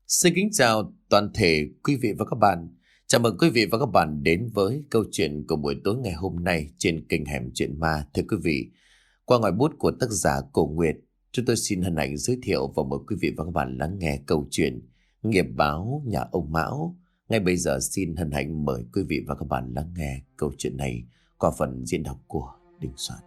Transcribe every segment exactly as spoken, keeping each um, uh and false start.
Xin kính chào toàn thể quý vị và các bạn. Chào mừng quý vị và các bạn đến với câu chuyện của buổi tối ngày hôm nay trên kênh Hẻm Chuyện Ma. Thưa quý vị, qua ngòi bút của tác giả Cổ Nguyệt, chúng tôi xin hân hạnh giới thiệu và mời quý vị và các bạn lắng nghe câu chuyện Nghiệp báo nhà ông Mão. Ngay bây giờ xin hân hạnh mời quý vị và các bạn lắng nghe câu chuyện này qua phần diễn đọc của Đình Soạn.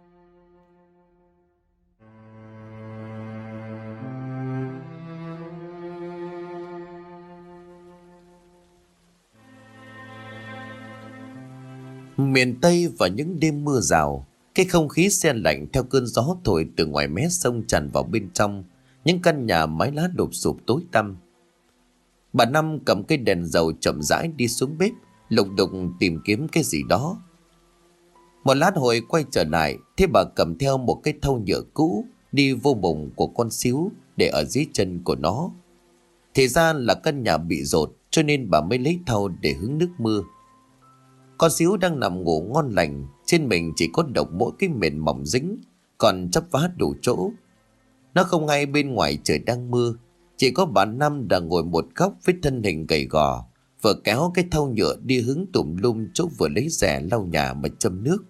Miền Tây vào những đêm mưa rào, cái không khí se lạnh theo cơn gió thổi từ ngoài mé sông tràn vào bên trong những căn nhà mái lá đổ sụp tối tăm. Bà Năm cầm cây đèn dầu chậm rãi đi xuống bếp, lục đục tìm kiếm cái gì đó. Một lát hồi quay trở lại, thế bà cầm theo một cái thau nhựa cũ đi vô bụng của con xíu để ở dưới chân của nó. Thì ra là căn nhà bị dột, cho nên bà mới lấy thau để hứng nước mưa. Con xíu đang nằm ngủ ngon lành, trên mình chỉ có độc mỗi cái mền mỏng dính, còn chắp vá đủ chỗ. Nó không hay bên ngoài trời đang mưa, chỉ có bà Năm đang ngồi một góc với thân hình gầy gò, vừa kéo cái thau nhựa đi hứng tùm lum chỗ vừa lấy rẻ lau nhà mà châm nước.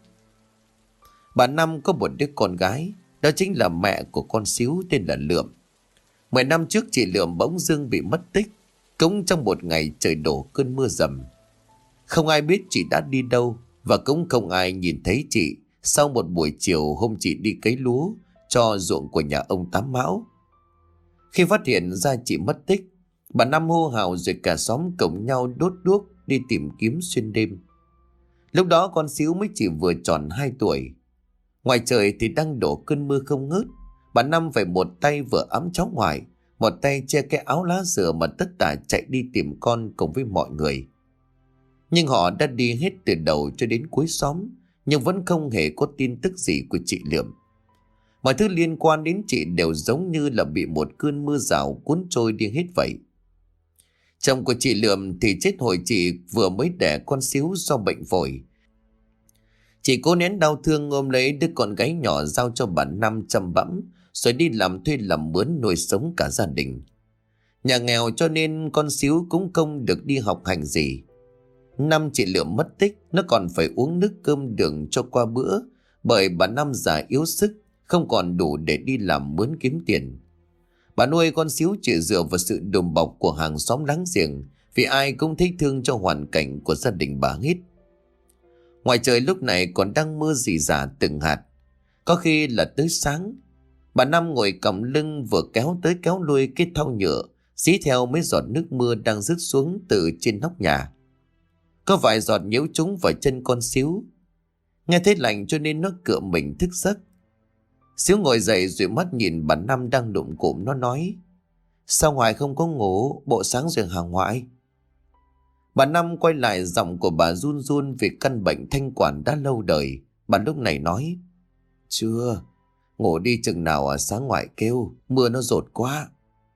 Bà Năm có một đứa con gái, đó chính là mẹ của con xíu tên là Lượm. Mười năm trước chị Lượm bỗng dưng bị mất tích, cũng trong một ngày trời đổ cơn mưa dầm. Không ai biết chị đã đi đâu, và cũng không ai nhìn thấy chị sau một buổi chiều hôm chị đi cấy lúa cho ruộng của nhà ông Tám Mão. Khi phát hiện ra chị mất tích, bà Năm hô hào rồi cả xóm cùng nhau đốt đuốc đi tìm kiếm xuyên đêm. Lúc đó con xíu mới chỉ vừa tròn hai tuổi. Ngoài trời thì đang đổ cơn mưa không ngớt. Bà Năm phải một tay vừa ẵm cháu ngoại, một tay che cái áo lá dừa mà tất tả chạy đi tìm con cùng với mọi người. Nhưng họ đã đi hết từ đầu cho đến cuối xóm, nhưng vẫn không hề có tin tức gì của chị Lượm. Mọi thứ liên quan đến chị đều giống như là bị một cơn mưa rào cuốn trôi đi hết vậy. Chồng của chị Lượm thì chết hồi chị vừa mới đẻ con xíu do bệnh phổi. Chị cố nén đau thương ôm lấy đứa con gái nhỏ giao cho bà Năm chăm bẵm, rồi đi làm thuê làm mướn nuôi sống cả gia đình. Nhà nghèo cho nên con xíu cũng không được đi học hành gì. Năm chị Lượm mất tích, nó còn phải uống nước cơm đường cho qua bữa, bởi bà Năm già yếu sức, không còn đủ để đi làm mướn kiếm tiền. Bà nuôi con xíu chỉ dựa vào sự đùm bọc của hàng xóm láng giềng, vì ai cũng thấy thương cho hoàn cảnh của gia đình bà hết. Ngoài trời lúc này còn đang mưa rỉ rả từng hạt, có khi là tới sáng. Bà Năm ngồi còng lưng vừa kéo tới kéo lui cái thau nhựa, dí theo mấy giọt nước mưa đang rớt xuống từ trên nóc nhà. Có vài giọt nhiễu trúng vào chân con xíu. Nghe thấy lạnh cho nên nó cựa mình thức giấc. Xíu ngồi dậy rồi mắt nhìn bà Năm đang đụng cụm, nó nói: "Sao ngoại không có ngủ, bộ sáng rồi hả ngoại?" Bà Năm quay lại, giọng của bà run run vì căn bệnh thanh quản đã lâu đời. Bà lúc này nói: "Chưa, ngủ đi chừng nào à, sáng ngoại kêu, mưa nó dột quá."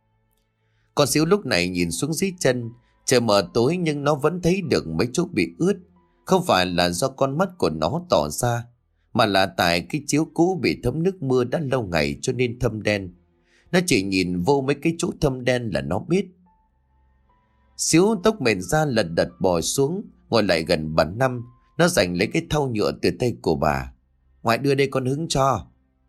Con xíu lúc này nhìn xuống dưới chân. Trời mờ tối nhưng nó vẫn thấy được mấy chỗ bị ướt. Không phải là do con mắt của nó tỏ ra, mà là tại cái chiếu cũ bị thấm nước mưa đã lâu ngày cho nên thâm đen. Nó chỉ nhìn vô mấy cái chỗ thâm đen là nó biết. Xíu tóc mềm ra lật đật bò xuống, ngồi lại gần bà Năm. Nó giành lấy cái thau nhựa từ tay của bà. "Ngoại đưa đây con hứng cho."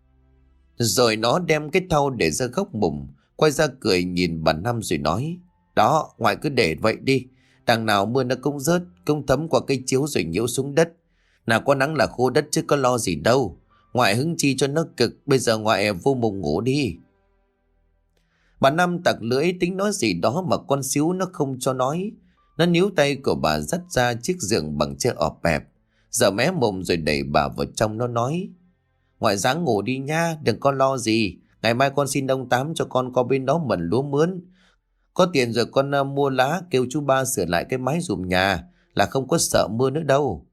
Rồi nó đem cái thau để ra góc mùng, quay ra cười nhìn bà Năm rồi nói: "Đó, ngoại cứ để vậy đi. Đằng nào mưa nó cũng rớt, cũng thấm qua cây chiếu rồi nhiễu xuống đất. Nào có nắng là khô đất chứ có lo gì đâu. Ngoại hứng chi cho nó cực, bây giờ ngoại vô mùng ngủ đi." Bà Năm tặc lưỡi tính nói gì đó mà con xíu nó không cho nói. Nó níu tay của bà dắt ra chiếc giường bằng tre ọp ẹp, giờ mé mồm rồi đẩy bà vào trong. Nó nói: "Ngoại ráng ngủ đi nha, đừng có lo gì. Ngày mai con xin ông Tám cho con qua bên đó mần lúa mướn. Có tiền rồi con uh, mua lá kêu chú ba sửa lại cái mái giùm nhà, là không có sợ mưa nữa đâu."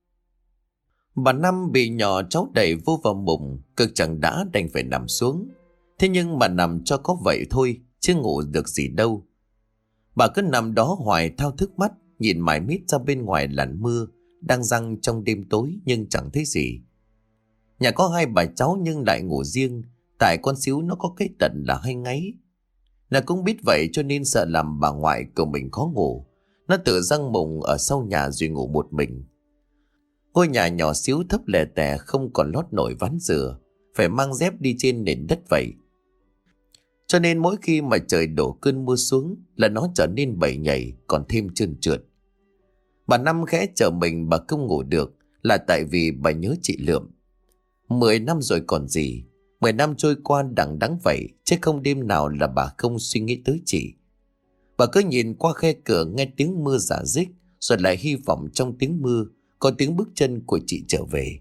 Bà Năm bị nhỏ cháu đẩy vô vào mùng, cực chẳng đã đành phải nằm xuống. Thế nhưng mà nằm cho có vậy thôi, chứ ngủ được gì đâu. Bà cứ nằm đó hoài thao thức mắt, nhìn mải mít ra bên ngoài làn mưa đang giăng trong đêm tối nhưng chẳng thấy gì. Nhà có hai bà cháu nhưng lại ngủ riêng, tại con xíu nó có cái tật là hay ngáy. Nó cũng biết vậy cho nên sợ làm bà ngoại của mình khó ngủ. Nó tự răng mùng ở sau nhà rồi ngủ một mình. Ngôi nhà nhỏ xíu thấp lè tè, không còn lót nổi ván dừa, phải mang dép đi trên nền đất vậy. Cho nên mỗi khi mà trời đổ cơn mưa xuống là nó trở nên bẩy nhảy, còn thêm trơn trượt. Bà Năm khẽ chờ mình bà không ngủ được là tại vì bà nhớ chị Lượm. Mười năm rồi còn gì. Mười năm trôi qua đằng đẵng vậy, chứ không đêm nào là bà không suy nghĩ tới chị. Bà cứ nhìn qua khe cửa nghe tiếng mưa rả rích, rồi lại hy vọng trong tiếng mưa có tiếng bước chân của chị trở về.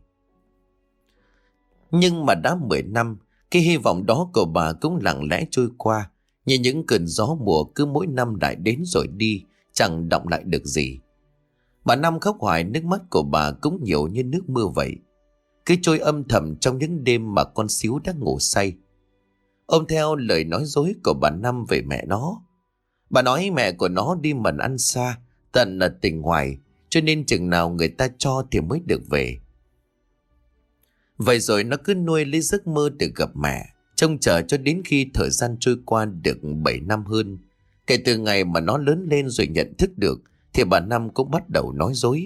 Nhưng mà đã mười năm, cái hy vọng đó của bà cũng lặng lẽ trôi qua, như những cơn gió mùa cứ mỗi năm lại đến rồi đi, chẳng động lại được gì. Bà Năm khóc hoài, nước mắt của bà cũng nhiều như nước mưa vậy, cứ trôi âm thầm trong những đêm mà con Xíu đang ngủ say. Ôm theo lời nói dối của bà Năm về mẹ nó. Bà nói mẹ của nó đi mần ăn xa, tận ở tỉnh ngoài, cho nên chừng nào người ta cho thì mới được về. Vậy rồi nó cứ nuôi lấy giấc mơ được gặp mẹ, trông chờ cho đến khi thời gian trôi qua được bảy năm hơn. Kể từ ngày mà nó lớn lên rồi nhận thức được, thì bà Năm cũng bắt đầu nói dối.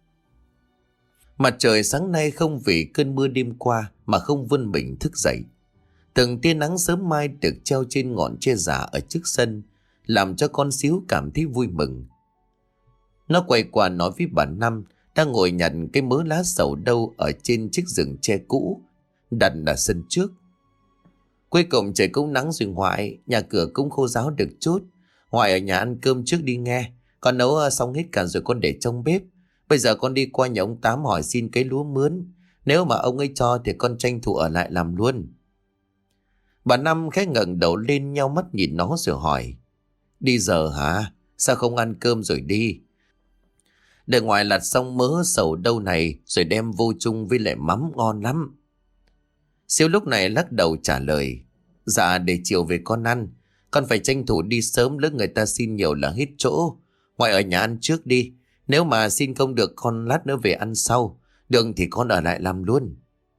Mặt trời sáng nay không vì cơn mưa đêm qua mà không vươn mình thức dậy. Từng tia nắng sớm mai được treo trên ngọn tre già ở trước sân, làm cho con Xíu cảm thấy vui mừng. Nó quay qua nói với bà Năm đang ngồi nhặt cái mớ lá sầu đâu ở trên chiếc giường tre cũ đặt ở sân trước. Cuối cùng trời cũng nắng rồi ngoại, nhà cửa cũng khô ráo được chút. Ngoại ở nhà ăn cơm trước đi nghe, con nấu xong hết cả rồi con để trong bếp. Bây giờ con đi qua nhà ông Tám hỏi xin cái lúa mướn, nếu mà ông ấy cho thì con tranh thủ ở lại làm luôn. Bà Năm khẽ ngẩng đầu lên, nheo mắt nhìn nó rồi hỏi: Đi giờ hả? Sao không ăn cơm rồi đi? Để ngoài lặt xong mớ sầu đâu này rồi đem vô chung với lại mắm ngon lắm. Xíu lúc này lắc đầu trả lời: Dạ để chiều về con ăn. Con phải tranh thủ đi sớm, lỡ người ta xin nhiều là hết chỗ. Ngoại ở nhà ăn trước đi, nếu mà xin không được con lát nữa về ăn sau, được thì con ở lại làm luôn.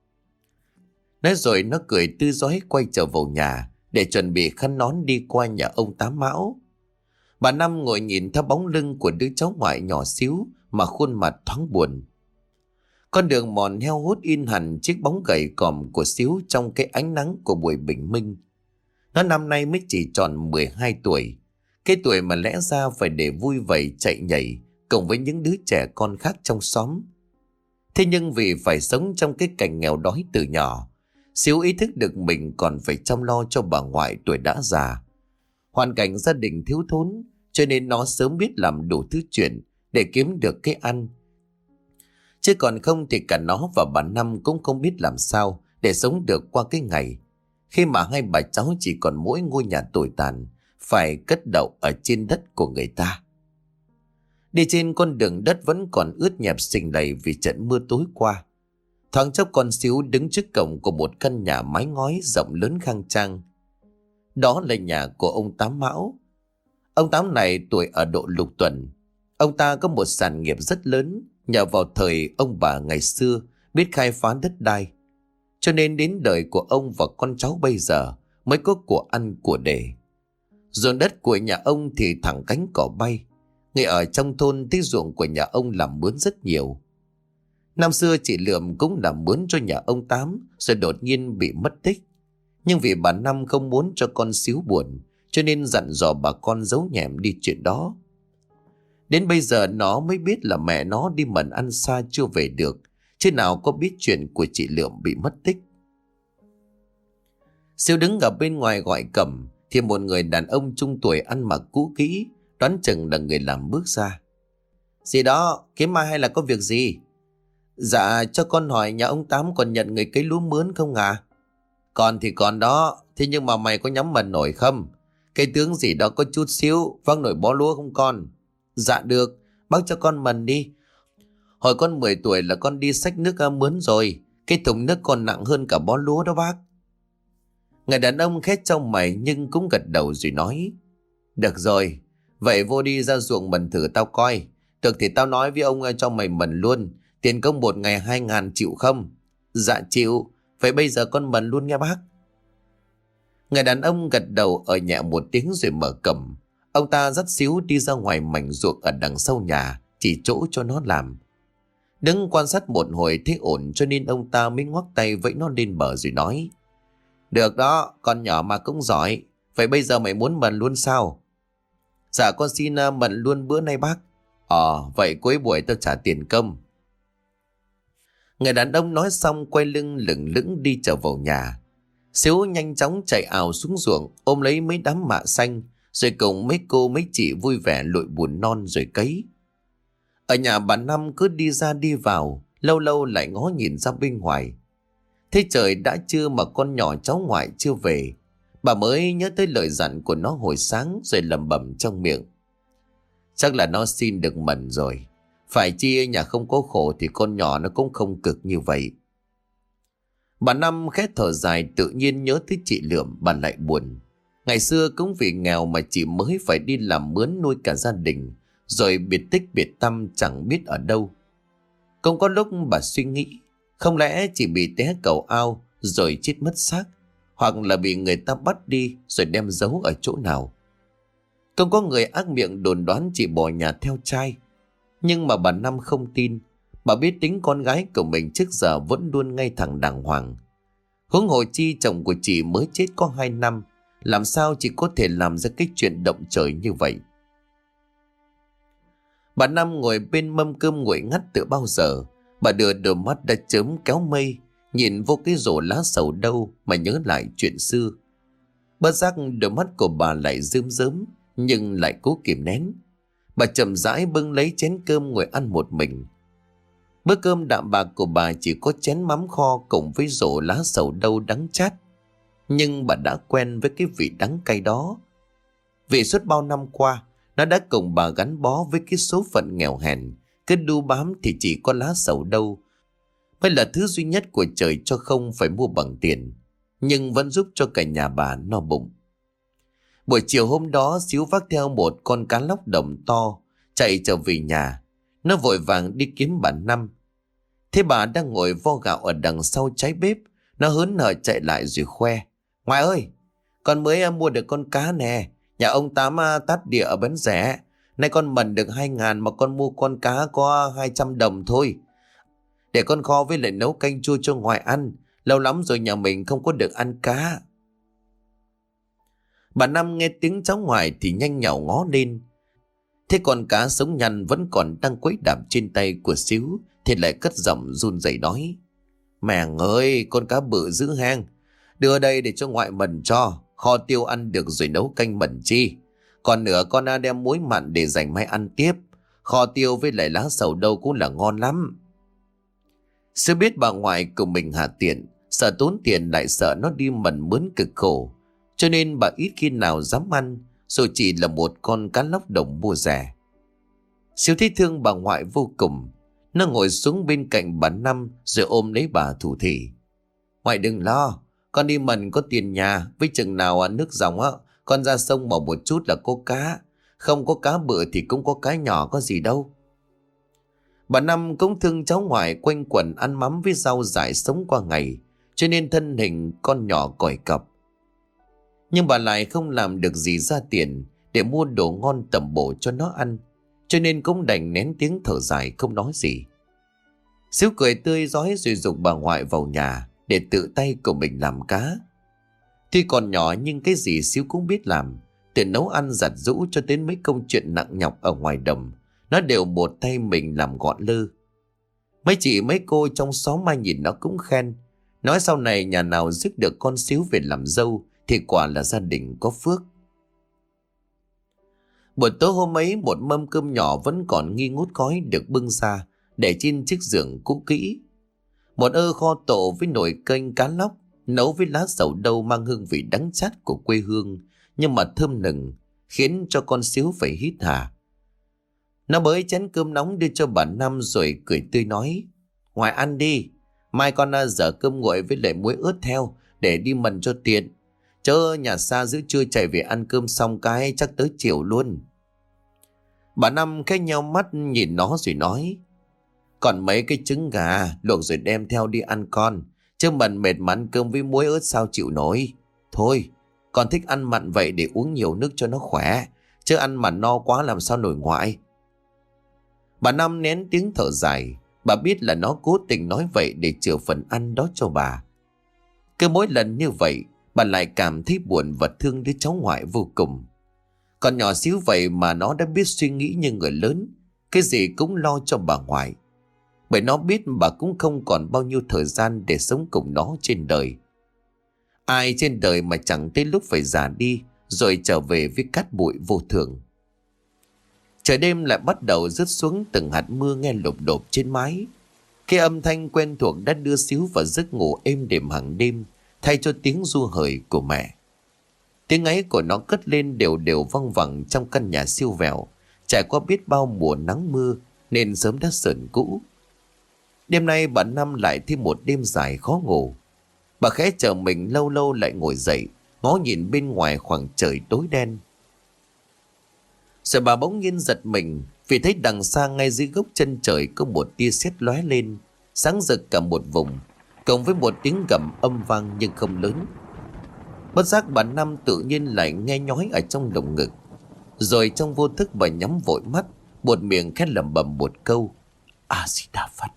Nói rồi nó cười tươi rói quay trở vào nhà để chuẩn bị khăn nón đi qua nhà ông Tám Mão. Bà Năm ngồi nhìn theo bóng lưng của đứa cháu ngoại nhỏ xíu mà khuôn mặt thoáng buồn. Con đường mòn heo hút in hẳn chiếc bóng gầy còm của Xíu trong cái ánh nắng của buổi bình minh. Nó năm nay mới chỉ tròn mười hai tuổi, cái tuổi mà lẽ ra phải để vui vầy chạy nhảy cùng với những đứa trẻ con khác trong xóm. Thế nhưng vì phải sống trong cái cảnh nghèo đói từ nhỏ, Xíu ý thức được mình còn phải chăm lo cho bà ngoại tuổi đã già. Hoàn cảnh gia đình thiếu thốn, cho nên nó sớm biết làm đủ thứ chuyện để kiếm được cái ăn. Chứ còn không thì cả nó và bà Năm cũng không biết làm sao để sống được qua cái ngày khi mà hai bà cháu chỉ còn mỗi ngôi nhà tồi tàn phải cất đậu ở trên đất của người ta. Đi trên con đường đất vẫn còn ướt nhẹp sình lầy vì trận mưa tối qua. Thoáng chốc con Xíu đứng trước cổng của một căn nhà mái ngói rộng lớn khang trang. Đó là nhà của ông Tám Mão. Ông Tám này tuổi ở độ lục tuần. Ông ta có một sản nghiệp rất lớn nhờ vào thời ông bà ngày xưa biết khai phá đất đai. Cho nên đến đời của ông và con cháu bây giờ mới có của ăn của để. Ruộng đất của nhà ông thì thẳng cánh cỏ bay. Người ở trong thôn thấy ruộng của nhà ông làm mướn rất nhiều. Năm xưa chị Lượm cũng làm mướn cho nhà ông Tám rồi đột nhiên bị mất tích. Nhưng vì bà Năm không muốn cho con Xíu buồn, cho nên dặn dò bà con giấu nhẹm đi chuyện đó. Đến bây giờ nó mới biết là mẹ nó đi mần ăn xa chưa về được, chứ nào có biết chuyện của chị Lượm bị mất tích. Xíu đứng ở bên ngoài gọi cẩm thì một người đàn ông trung tuổi ăn mặc cũ kỹ, đoán chừng là người làm bước ra. Gì đó, kiếm mai hay là có việc gì? Dạ cho con hỏi nhà ông Tám còn nhận người cấy lúa mướn không à? Còn thì còn đó, thế nhưng mà mày có nhắm mần nổi không? Cái tướng gì đó có chút xíu, văng nổi bó lúa không con? Dạ được, bác cho con mần đi. Hồi con mười tuổi là con đi xách nước mướn rồi, cái thùng nước còn nặng hơn cả bó lúa đó bác. Người đàn ông khét trong mày nhưng cũng gật đầu rồi nói: Được rồi, vậy vô đi ra ruộng mần thử tao coi. Được thì tao nói với ông cho mày mần luôn. Tiền công một ngày hai ngàn chịu không? Dạ chịu. Vậy bây giờ con mần luôn nghe bác. Người đàn ông gật đầu ở nhẹ một tiếng rồi mở cổng. Ông ta dắt Xíu đi ra ngoài mảnh ruộng ở đằng sau nhà, chỉ chỗ cho nó làm. Đứng quan sát một hồi thấy ổn cho nên ông ta mới ngoắc tay vẫy nó lên bờ rồi nói: Được đó, con nhỏ mà cũng giỏi. Vậy bây giờ mày muốn mần luôn sao? Dạ con xin uh, mần luôn bữa nay bác. Ờ, vậy cuối buổi tao trả tiền công. Người đàn ông nói xong quay lưng lửng lững đi trở vào nhà. Xíu nhanh chóng chạy ào xuống ruộng, ôm lấy mấy đám mạ xanh, rồi cùng mấy cô mấy chị vui vẻ lội bùn non rồi cấy. Ở nhà bà Năm cứ đi ra đi vào, lâu lâu lại ngó nhìn ra bên ngoài. Thế trời đã trưa mà con nhỏ cháu ngoại chưa về, bà mới nhớ tới lời dặn của nó hồi sáng rồi lẩm bẩm trong miệng: Chắc là nó xin được mần rồi. Phải chi nhà không có khổ thì con nhỏ nó cũng không cực như vậy. Bà Năm khẽ thở dài, tự nhiên nhớ tới chị Lượm, bà lại buồn. Ngày xưa cũng vì nghèo mà chị mới phải đi làm mướn nuôi cả gia đình, rồi biệt tích biệt tâm chẳng biết ở đâu. Cũng có lúc bà suy nghĩ, không lẽ chỉ bị té cầu ao rồi chết mất xác, hoặc là bị người ta bắt đi rồi đem giấu ở chỗ nào. Cũng có người ác miệng đồn đoán chị bỏ nhà theo trai, nhưng mà bà Năm không tin. Bà biết tính con gái của mình trước giờ vẫn luôn ngay thẳng đàng hoàng. Huống hồ chi chồng của chị mới chết có hai năm, làm sao chị có thể làm ra cái chuyện động trời như vậy. Bà Năm ngồi bên mâm cơm nguội ngắt từ bao giờ. Bà đưa đôi mắt đã chớm kéo mây, nhìn vô cái rổ lá sầu đâu mà nhớ lại chuyện xưa. Bất giác đôi mắt của bà lại rơm rớm, nhưng lại cố kìm nén. Bà chậm rãi bưng lấy chén cơm ngồi ăn một mình. Bữa cơm đạm bạc của bà chỉ có chén mắm kho cùng với rổ lá sầu đâu đắng chát. Nhưng bà đã quen với cái vị đắng cay đó. Vì suốt bao năm qua, nó đã cùng bà gắn bó với cái số phận nghèo hèn. Cứ đu bám thì chỉ có lá sầu đâu mới là thứ duy nhất của trời cho không phải mua bằng tiền, nhưng vẫn giúp cho cả nhà bà no bụng. Buổi chiều hôm đó, Xíu vác theo một con cá lóc đồng to chạy trở về nhà. Nó vội vàng đi kiếm bà Năm. Thế bà đang ngồi vo gạo ở đằng sau trái bếp, nó hớn hở chạy lại rồi khoe: Ngoại ơi, con mới mua được con cá nè, nhà ông Tám tát địa ở bến rẻ. Nay con mần được hai ngàn mà con mua con cá có hai trăm đồng thôi. Để con kho với lại nấu canh chua cho ngoại ăn. Lâu lắm rồi nhà mình không có được ăn cá. Bà Năm nghe tiếng cháu ngoại thì nhanh nhảu ngó lên. Thế con cá sống nhăn vẫn còn đang quấy đạp trên tay của Xíu thì lại cất giọng run rẩy nói: Mẹ ơi, con cá bự dữ hang. Đưa đây để cho ngoại mần cho. Kho tiêu ăn được rồi nấu canh mần chi. Còn nữa con đem muối mặn để dành mai ăn tiếp. Kho tiêu với lại lá sầu đâu cũng là ngon lắm. Sư biết bà ngoại của mình hạ tiện, sợ tốn tiền lại sợ nó đi mần mướn cực khổ, cho nên bà ít khi nào dám ăn, rồi chỉ là một con cá lóc đồng mua rẻ. Xíu thấy thương bà ngoại vô cùng. Nó ngồi xuống bên cạnh bà Năm rồi ôm lấy bà thủ thỉ: Ngoại đừng lo, con đi mần có tiền nhà. Với chừng nào nước dòng á, con ra sông mò một chút là có cá. Không có cá bự thì cũng có cá nhỏ, có gì đâu. Bà Năm cũng thương cháu ngoại quanh quẩn ăn mắm với rau dại sống qua ngày, cho nên thân hình con nhỏ còi cọc. Nhưng bà lại không làm được gì ra tiền để mua đồ ngon tẩm bổ cho nó ăn, cho nên cũng đành nén tiếng thở dài không nói gì. Xíu cười tươi rói rồi giục bà ngoại vào nhà để tự tay của mình làm cá. Tuy còn nhỏ nhưng cái gì Xíu cũng biết làm, từ nấu ăn giặt giũ cho đến mấy công chuyện nặng nhọc ở ngoài đồng, nó đều một tay mình làm gọn lơ. Mấy chị mấy cô trong xóm mai nhìn nó cũng khen, nói sau này nhà nào rước được con Xíu về làm dâu thì quả là gia đình có phước. Buổi tối hôm ấy, một mâm cơm nhỏ vẫn còn nghi ngút khói được bưng ra để trên chiếc giường cũ kỹ. Một ơ kho tộ với nồi canh cá lóc nấu với lá sầu đâu mang hương vị đắng chát của quê hương, nhưng mà thơm nừng, khiến cho con Xíu phải hít hà. Nó bới chén cơm nóng đưa cho bà Năm rồi cười tươi nói: Ngoại ăn đi, mai con dở cơm nguội với lại muối ớt theo để đi mần cho tiện. Chớ nhà xa giữa trưa chạy về ăn cơm xong cái chắc tới chiều luôn. Bà Năm khẽ nheo mắt nhìn nó rồi nói: Còn mấy cái trứng gà luộc rồi đem theo đi ăn con, chứ mần mệt mà ăn cơm với muối ớt sao chịu nổi. Thôi, Con thích ăn mặn vậy để uống nhiều nước cho nó khỏe, chứ ăn mà no quá làm sao nổi ngoại. Bà Năm nén tiếng thở dài. Bà biết là nó cố tình nói vậy để chừa phần ăn đó cho bà. Cứ mỗi lần như vậy, bà lại cảm thấy buồn và thương đứa cháu ngoại vô cùng. Còn nhỏ xíu vậy mà nó đã biết suy nghĩ như người lớn, cái gì cũng lo cho bà ngoại. Bởi nó biết bà cũng không còn bao nhiêu thời gian để sống cùng nó trên đời. Ai trên đời mà chẳng tới lúc phải già đi rồi trở về với cát bụi vô thường. Trời đêm lại bắt đầu rớt xuống từng hạt mưa nghe lộp độp trên mái. Cái âm thanh quen thuộc đã đưa xíu vào giấc ngủ êm đềm hàng đêm, thay cho tiếng ru hời của mẹ. Tiếng ấy của nó cất lên đều đều văng vẳng trong căn nhà siêu vẹo, trải qua biết bao mùa nắng mưa nên sớm đã sờn cũ. Đêm nay bà Năm lại thêm một đêm dài khó ngủ. Bà khẽ chờ mình lâu lâu lại ngồi dậy, ngó nhìn bên ngoài khoảng trời tối đen. Rồi bà bỗng nhiên giật mình vì thấy đằng xa ngay dưới gốc chân trời có một tia sét lóe lên, sáng rực cả một vùng, cộng với một tiếng gầm âm vang nhưng không lớn. Bất giác bà Năm tự nhiên lại nghe nhói ở trong lồng ngực. Rồi trong vô thức bà nhắm vội mắt, buột miệng khẽ lẩm bẩm một câu: A Di Đà Phật.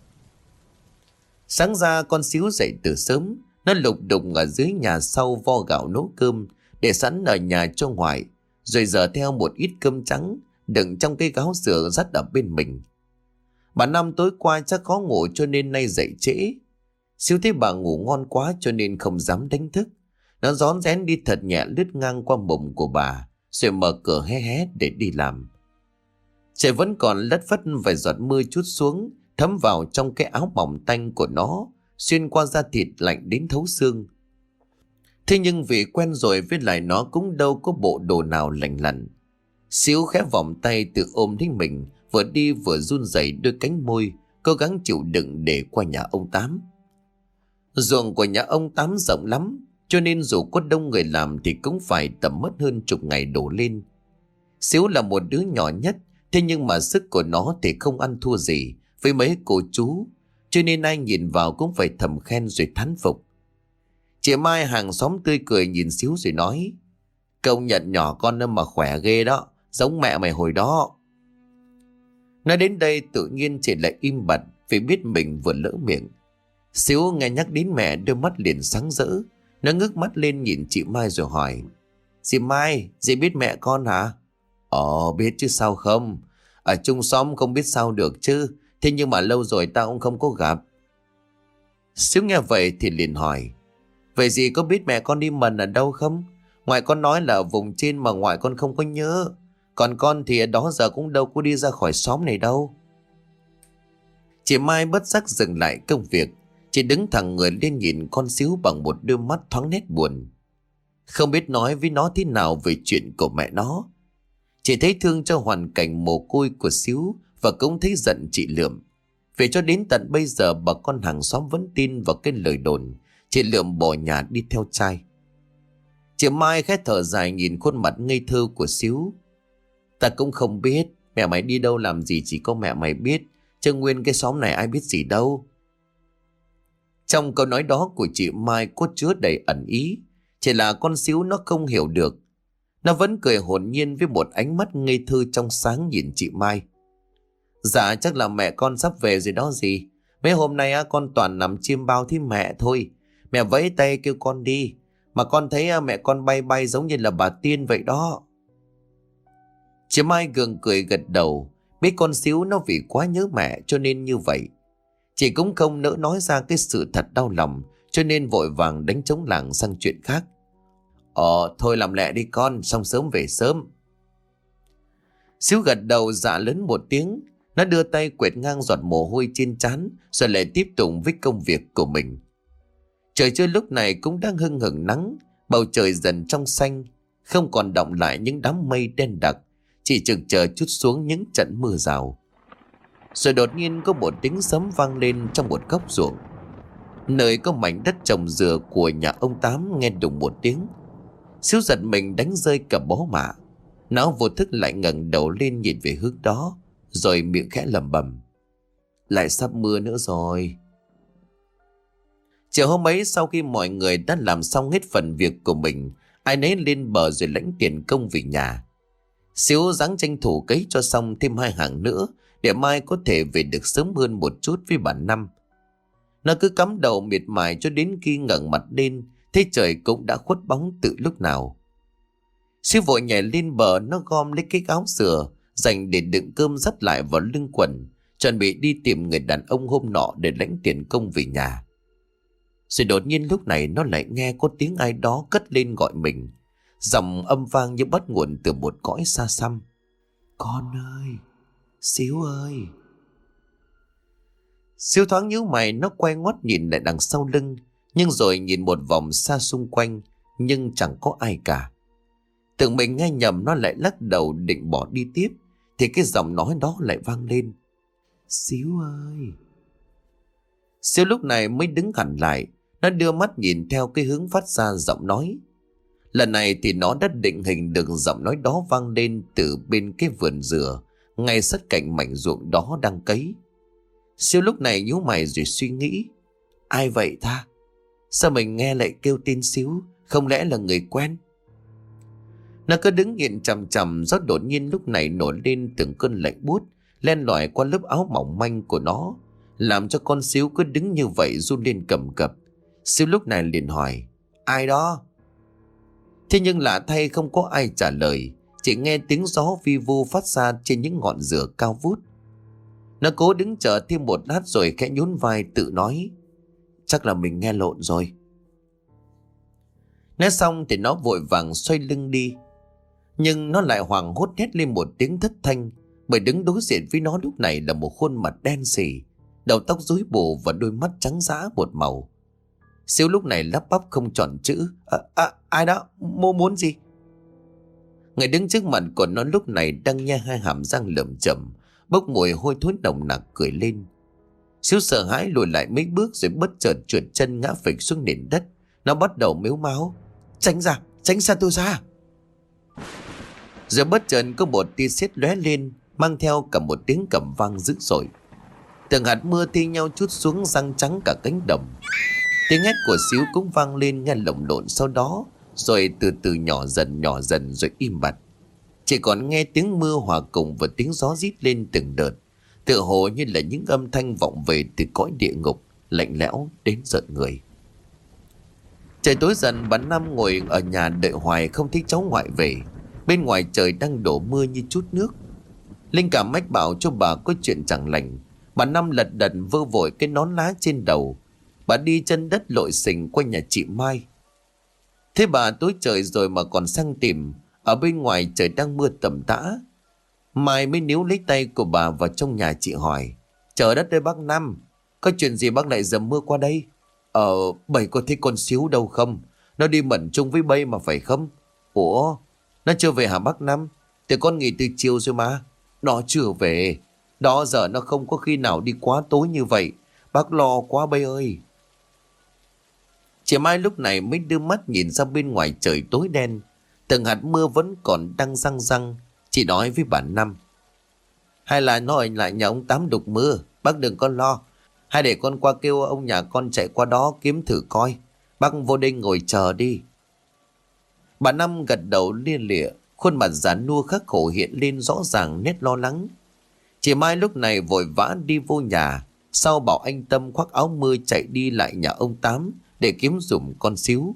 Sáng ra con xíu dậy từ sớm. Nó lục đục ở dưới nhà sau vo gạo nấu cơm để sẵn ở nhà cho ngoại, rồi dở theo một ít cơm trắng đựng trong cái gáo sữa dắt ở bên mình. Bà Năm tối qua chắc khó ngủ cho nên nay dậy trễ. Xíu thấy bà ngủ ngon quá cho nên không dám đánh thức. Nó rón rén đi thật nhẹ lướt ngang qua mồm của bà, rồi mở cửa hé hé để đi làm. Trời vẫn còn lất phất vài giọt mưa chút xuống, thấm vào trong cái áo mỏng tanh của nó, xuyên qua da thịt lạnh đến thấu xương. Thế nhưng vì quen rồi với lại nó cũng đâu có bộ đồ nào lành lặn. Xíu khẽ vòng tay tự ôm lấy mình, vừa đi vừa run rẩy đôi cánh môi, cố gắng chịu đựng để qua nhà ông Tám. Ruộng của nhà ông Tám rộng lắm, cho nên dù có đông người làm thì cũng phải tầm mất hơn chục ngày đổ lên. Xíu là một đứa nhỏ nhất, thế nhưng mà sức của nó thì không ăn thua gì với mấy cô chú, cho nên ai nhìn vào cũng phải thầm khen rồi thán phục. Chị Mai hàng xóm tươi cười nhìn Xíu rồi nói: Công nhận nhỏ con nó mà khỏe ghê đó, giống mẹ mày hồi đó. Nói đến đây tự nhiên chị lại im bặt vì biết mình vừa lỡ miệng. Xíu nghe nhắc đến mẹ đôi mắt liền sáng rỡ. Nó ngước mắt lên nhìn chị Mai rồi hỏi: Dì Mai, dì biết mẹ con hả? Ồ, biết chứ sao không. Ở chung xóm không biết sao được chứ. Thế nhưng mà lâu rồi tao cũng không có gặp. Xíu nghe vậy thì liền hỏi: Vậy dì có biết mẹ con đi mần ở đâu không? Ngoại con nói là ở vùng trên mà ngoại con không có nhớ. Còn con thì ở đó giờ cũng đâu có đi ra khỏi xóm này đâu. Chị Mai bất giác dừng lại công việc. Chị đứng thẳng người lên nhìn con Xíu bằng một đôi mắt thoáng nét buồn. Không biết nói với nó thế nào về chuyện của mẹ nó. Chị thấy thương cho hoàn cảnh mồ côi của Xíu và cũng thấy giận chị Lượm. Vì cho đến tận bây giờ bà con hàng xóm vẫn tin vào cái lời đồn chị Lượm bỏ nhà đi theo trai. Chị Mai khẽ thở dài nhìn khuôn mặt ngây thơ của Xíu. Ta cũng không biết mẹ mày đi đâu làm gì, chỉ có mẹ mày biết, chứ nguyên cái xóm này ai biết gì đâu. Trong câu nói đó của chị Mai có chứa đầy ẩn ý. Chỉ là con Xíu nó không hiểu được. Nó vẫn cười hồn nhiên với một ánh mắt ngây thơ trong sáng nhìn chị Mai. Dạ chắc là mẹ con sắp về rồi đó gì. Mấy hôm nay á, con toàn nằm chiêm bao thấy mẹ thôi. Mẹ vẫy tay kêu con đi. Mà con thấy mẹ con bay bay giống như là bà tiên vậy đó. Chị Mai gượng cười gật đầu. Biết con Xíu nó vì quá nhớ mẹ cho nên như vậy. Chị cũng không nỡ nói ra cái sự thật đau lòng, cho nên vội vàng đánh trống lảng sang chuyện khác. Ờ thôi làm lẹ đi con, xong sớm về sớm. Xíu gật đầu dạ lớn một tiếng. Nó đưa tay quệt ngang giọt mồ hôi trên trán, rồi lại tiếp tục với công việc của mình. Trời trưa lúc này cũng đang hưng hừng nắng. Bầu trời dần trong xanh, không còn đọng lại những đám mây đen đặc, chỉ chực chờ chút xuống những trận mưa rào. Rồi đột nhiên có một tiếng sấm vang lên trong một góc ruộng, nơi có mảnh đất trồng dừa của nhà ông Tám. Nghe đùng một tiếng, Xíu giật mình đánh rơi cả bó mạ. Nó vô thức lại ngẩng đầu lên nhìn về hướng đó, rồi miệng khẽ lẩm bẩm: Lại sắp mưa nữa rồi. Chiều hôm ấy sau khi mọi người đã làm xong hết phần việc của mình, ai nấy lên bờ rồi lãnh tiền công về nhà. Xíu ráng tranh thủ cấy cho xong thêm hai hàng nữa để mai có thể về được sớm hơn một chút với bà Năm. Nó cứ cắm đầu miệt mài cho đến khi ngẩng mặt lên, thấy trời cũng đã khuất bóng từ lúc nào. Xíu vội nhảy lên bờ, nó gom lấy cái áo sửa dành để đựng cơm dắt lại vào lưng quần, chuẩn bị đi tìm người đàn ông hôm nọ để lãnh tiền công về nhà. Rồi đột nhiên lúc này nó lại nghe có tiếng ai đó cất lên gọi mình. Giọng âm vang như bắt nguồn từ một cõi xa xăm. Con ơi, Xíu ơi. Xíu thoáng nhíu mày, nó quay ngoắt nhìn lại đằng sau lưng, nhưng rồi nhìn một vòng xa xung quanh, nhưng chẳng có ai cả. Tưởng mình nghe nhầm, nó lại lắc đầu định bỏ đi tiếp, thì cái giọng nói đó lại vang lên. Xíu ơi. Xíu lúc này mới đứng hẳn lại. Nó đưa mắt nhìn theo cái hướng phát ra giọng nói. Lần này thì nó đã định hình được giọng nói đó vang lên từ bên cái vườn dừa ngay sát cạnh mảnh ruộng đó đang cấy. Xíu lúc này nhíu mày rồi suy nghĩ. Ai vậy ta? Sao mình nghe lại kêu tên Xíu? Không lẽ là người quen? Nó cứ đứng nhìn chằm chằm, gió đột nhiên lúc này nổi lên từng cơn lạnh buốt len lỏi qua lớp áo mỏng manh của nó, làm cho con Xíu cứ đứng như vậy run lên cầm cập. Xíu lúc này liền hỏi. Ai đó? Thế nhưng lạ thay không có ai trả lời, chỉ nghe tiếng gió vi vu phát ra trên những ngọn dừa cao vút. Nó cố đứng chờ thêm một lát rồi khẽ nhún vai tự nói. Chắc là mình nghe lộn rồi. Nói xong thì nó vội vàng xoay lưng đi. Nhưng nó lại hoảng hốt hét lên một tiếng thất thanh, bởi đứng đối diện với nó lúc này là một khuôn mặt đen sì, đầu tóc rối bù và đôi mắt trắng dã một màu. Xíu lúc này lắp bắp không chọn chữ. À, à, ai đó? Mô muốn gì? Người đứng trước mặt của nó lúc này đang nhe hai hàm răng lởm chởm, bốc mùi hôi thối nồng nặc cười lên. Xíu sợ hãi lùi lại mấy bước rồi bất chợt trượt chân ngã phịch xuống nền đất. Nó bắt đầu mếu máo. Tránh ra, tránh xa tôi ra. Rồi bất chợt có một tia sét lóe lên, mang theo cả một tiếng cầm vang dữ dội. Từng hạt mưa thi nhau trút xuống răng trắng cả cánh đồng. Tiếng hét của Xíu cũng vang lên nghe lồng lộn, sau đó rồi từ từ nhỏ dần nhỏ dần rồi im bặt. Chỉ còn nghe tiếng mưa hòa cùng với tiếng gió rít lên từng đợt, tựa hồ như là những âm thanh vọng về từ cõi địa ngục, lạnh lẽo đến giận người. Trời tối dần, bà Năm ngồi ở nhà đợi hoài không thấy cháu ngoại về. Bên ngoài trời đang đổ mưa như chút nước. Linh cảm mách bảo cho bà có chuyện chẳng lành. Bà Năm lật đật vơ vội cái nón lá trên đầu. Bà đi chân đất lội xình qua nhà chị Mai. Thế bà tối trời rồi mà còn sang tìm. Ở bên ngoài trời đang mưa tầm tã. Mai mới níu lấy tay của bà vào trong nhà chị hỏi. Trời đất ơi bác Năm, có chuyện gì bác lại dầm mưa qua đây? Ờ, bầy có thấy con Xíu đâu không? Nó đi mẩn chung với bây mà phải không? Ủa, nó chưa về hả bác Năm? Thì con nghỉ từ chiều rồi mà. Nó chưa về. Đó giờ nó không có khi nào đi quá tối như vậy. Bác lo quá bây ơi. Chị Mai lúc này mới đưa mắt nhìn ra bên ngoài trời tối đen. Từng hạt mưa vẫn còn đang răng răng. Chị nói với bà Năm. Hay là nó ở lại nhà ông Tám đục mưa. Bác đừng có lo. Hay để con qua kêu ông nhà con chạy qua đó kiếm thử coi. Bác vô đây ngồi chờ đi. Bà Năm gật đầu lia lịa. Khuôn mặt già nua khắc khổ hiện lên rõ ràng nét lo lắng. Chị Mai lúc này vội vã đi vô nhà. Sau bảo anh Tâm khoác áo mưa chạy đi lại nhà ông Tám để kiếm giùm con Xíu.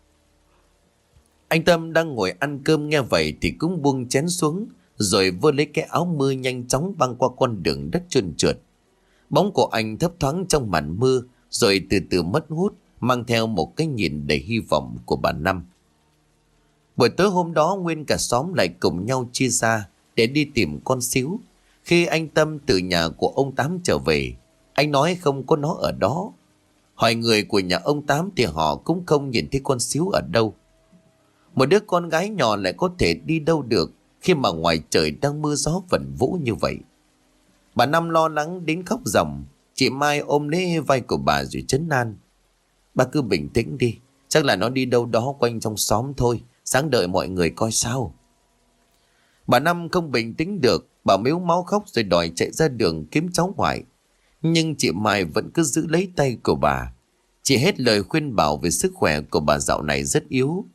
Anh Tâm đang ngồi ăn cơm nghe vậy thì cũng buông chén xuống, rồi vơ lấy cái áo mưa nhanh chóng băng qua con đường đất trơn trượt. Bóng của anh thấp thoáng trong màn mưa, rồi từ từ mất hút, mang theo một cái nhìn đầy hy vọng của bà Năm. Buổi tối hôm đó nguyên cả xóm lại cùng nhau chia ra để đi tìm con Xíu. Khi anh Tâm từ nhà của ông Tám trở về, anh nói không có nó ở đó. Hỏi người của nhà ông Tám thì họ cũng không nhìn thấy con Xíu ở đâu. Một đứa con gái nhỏ lại có thể đi đâu được khi mà ngoài trời đang mưa gió vẩn vũ như vậy. Bà Năm lo lắng đến khóc ròng. Chị Mai ôm lấy vai của bà rồi trấn an. Bà cứ bình tĩnh đi, chắc là nó đi đâu đó quanh trong xóm thôi, sáng đợi mọi người coi sao. Bà Năm không bình tĩnh được, bà mếu máu khóc rồi đòi chạy ra đường kiếm cháu ngoại. Nhưng chị Mai vẫn cứ giữ lấy tay của bà. Chị hết lời khuyên bảo về sức khỏe của bà dạo này rất yếu.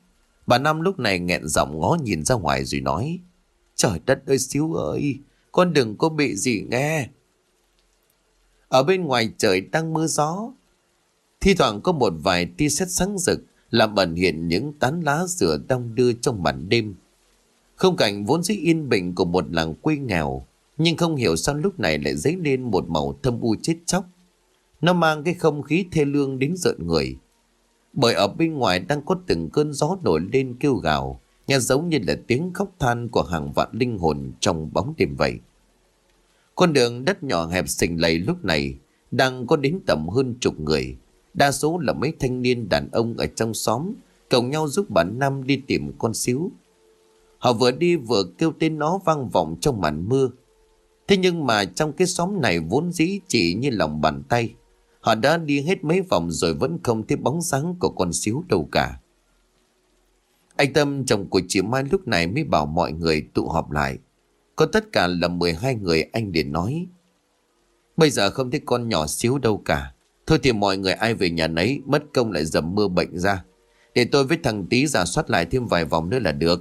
Bà Năm lúc này nghẹn giọng ngó nhìn ra ngoài rồi nói: Trời đất ơi Xíu ơi, con đừng có bị gì nghe. Ở bên ngoài trời đang mưa gió, thi thoảng có một vài tia sét sáng rực làm ẩn hiện những tán lá dừa đong đưa trong màn đêm. Khung cảnh vốn dĩ yên bình của một làng quê nghèo, nhưng không hiểu sao lúc này lại dấy lên một màu thâm u chết chóc. Nó mang cái không khí thê lương đến rợn người. Bởi ở bên ngoài đang có từng cơn gió nổi lên kêu gào, nghe giống như là tiếng khóc than của hàng vạn linh hồn trong bóng đêm vậy. Con đường đất nhỏ hẹp xình lầy lúc này đang có đến tầm hơn chục người. Đa số là mấy thanh niên đàn ông ở trong xóm, cùng nhau giúp bà Năm đi tìm con Xíu. Họ vừa đi vừa kêu tên nó vang vọng trong màn mưa. Thế nhưng mà trong cái xóm này vốn dĩ chỉ như lòng bàn tay. Họ đã đi hết mấy vòng rồi vẫn không thấy bóng dáng của con Xíu đâu cả. Anh Tâm, chồng của chị Mai lúc này mới bảo mọi người tụ họp lại. Có tất cả là mười hai người. Anh liền nói: Bây giờ không thấy con nhỏ Xíu đâu cả. Thôi thì mọi người ai về nhà nấy, mất công lại dầm mưa bệnh ra. Để tôi với thằng Tí rà soát lại thêm vài vòng nữa là được.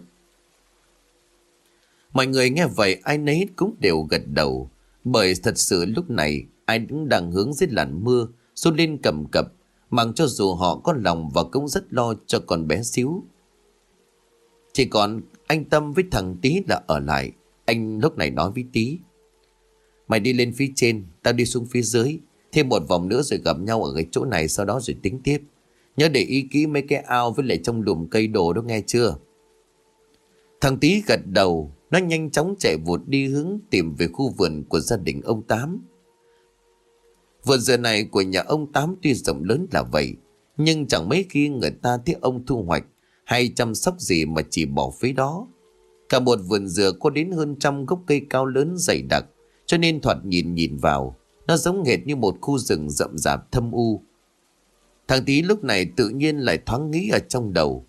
Mọi người nghe vậy ai nấy cũng đều gật đầu. Bởi thật sự lúc này ai cũng đang hướng dưới làn mưa xô lên cầm cập, mặc cho dù họ có lòng và cũng rất lo cho con bé Xíu. Chỉ còn anh Tâm với thằng Tí là ở lại. Anh lúc này nói với Tí: Mày đi lên phía trên, tao đi xuống phía dưới. Thêm một vòng nữa rồi gặp nhau ở cái chỗ này, sau đó rồi tính tiếp. Nhớ để ý kỹ mấy cái ao với lại trong lùm cây đồ đó nghe chưa. Thằng Tí gật đầu. Nó nhanh chóng chạy vụt đi hướng tìm về khu vườn của gia đình ông Tám. Vườn dừa này của nhà ông Tám tuy rộng lớn là vậy, nhưng chẳng mấy khi người ta thấy ông thu hoạch hay chăm sóc gì mà chỉ bỏ phí đó. Cả một vườn dừa có đến hơn trăm gốc cây cao lớn dày đặc, cho nên thoạt nhìn nhìn vào nó giống hệt như một khu rừng rậm rạp thâm u. Thằng Tí lúc này tự nhiên lại thoáng nghĩ ở trong đầu: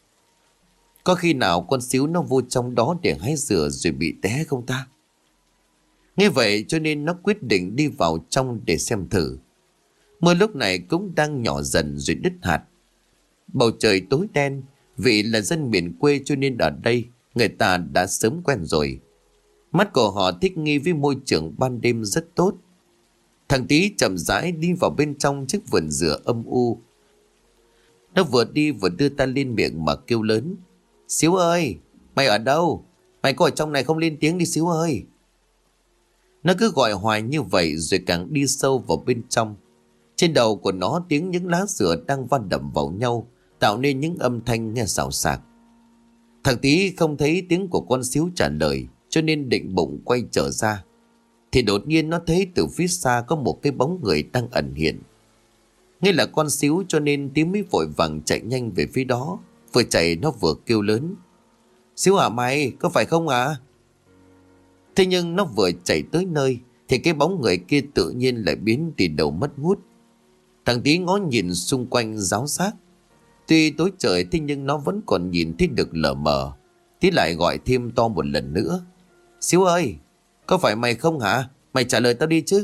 Có khi nào con Xíu nó vô trong đó để hái dừa rồi bị té không ta? Nghe vậy cho nên nó quyết định đi vào trong để xem thử. Mưa lúc này cũng đang nhỏ dần rồi đứt hạt. Bầu trời tối đen, vì là dân miền quê cho nên ở đây người ta đã sớm quen rồi. Mắt của họ thích nghi với môi trường ban đêm rất tốt. Thằng Tí chậm rãi đi vào bên trong chiếc vườn dừa âm u. Nó vừa đi vừa đưa tay lên miệng mà kêu lớn: Xíu ơi, mày ở đâu? Mày có ở trong này không, lên tiếng đi Xíu ơi. Nó cứ gọi hoài như vậy rồi càng đi sâu vào bên trong. Trên đầu của nó tiếng những lá dừa đang va đập vào nhau, tạo nên những âm thanh nghe xào xạc. Thằng Tí không thấy tiếng của con Xíu trả lời, cho nên định bụng quay trở ra. Thì đột nhiên nó thấy từ phía xa có một cái bóng người đang ẩn hiện. Nghe là con Xíu cho nên Tí mới vội vàng chạy nhanh về phía đó. Vừa chạy nó vừa kêu lớn: Xíu à mày, có phải không à? Thế nhưng nó vừa chạy tới nơi thì cái bóng người kia tự nhiên lại biến từ đầu mất ngút. Thằng Tí ngó nhìn xung quanh ráo xác. Tuy tối trời thế nhưng nó vẫn còn nhìn thấy được lờ mờ. Tí lại gọi thêm to một lần nữa: Xíu ơi, có phải mày không hả? Mày trả lời tao đi chứ.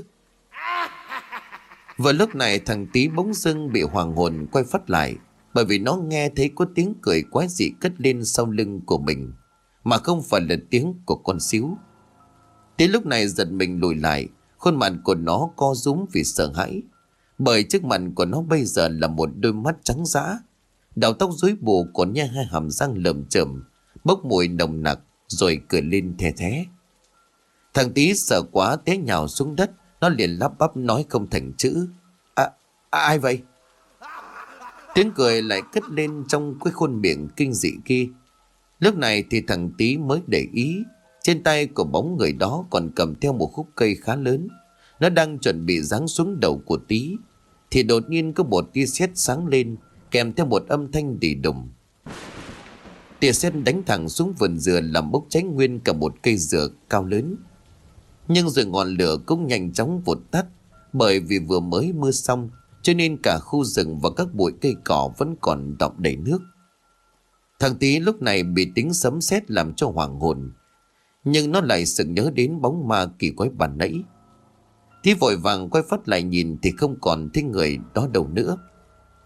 Vừa lúc này thằng Tí bỗng dưng bị hoàng hồn quay phát lại, bởi vì nó nghe thấy có tiếng cười quái dị cất lên sau lưng của mình, mà không phải là tiếng của con Xíu. Tí lúc này giật mình lùi lại, khuôn mặt của nó co rúm vì sợ hãi. Bởi trước mặt của nó bây giờ là một đôi mắt trắng dã, đầu tóc rối bù, còn nghe hai hàm răng lởm chởm, bốc mùi nồng nặc, rồi cười lên the thé. Thằng Tí sợ quá té nhào xuống đất. Nó liền lắp bắp nói không thành chữ: À, à ai vậy? Tiếng cười lại cất lên trong cái khuôn miệng kinh dị kia. Lúc này thì thằng Tí mới để ý, trên tay của bóng người đó còn cầm theo một khúc cây khá lớn. Nó đang chuẩn bị giáng xuống đầu của Tí thì đột nhiên có một tia sét sáng lên, kèm theo một âm thanh đì đùng. Tia sét đánh thẳng xuống vườn dừa làm bốc cháy nguyên cả một cây dừa cao lớn. Nhưng rồi ngọn lửa cũng nhanh chóng vụt tắt, bởi vì vừa mới mưa xong cho nên cả khu rừng và các bụi cây cỏ vẫn còn đọng đầy nước. Thằng Tí lúc này bị tiếng sấm sét làm cho hoảng hồn, nhưng nó lại sực nhớ đến bóng ma kỳ quái ban nãy. Tí vội vàng quay phát lại nhìn thì không còn thấy người đó đâu nữa.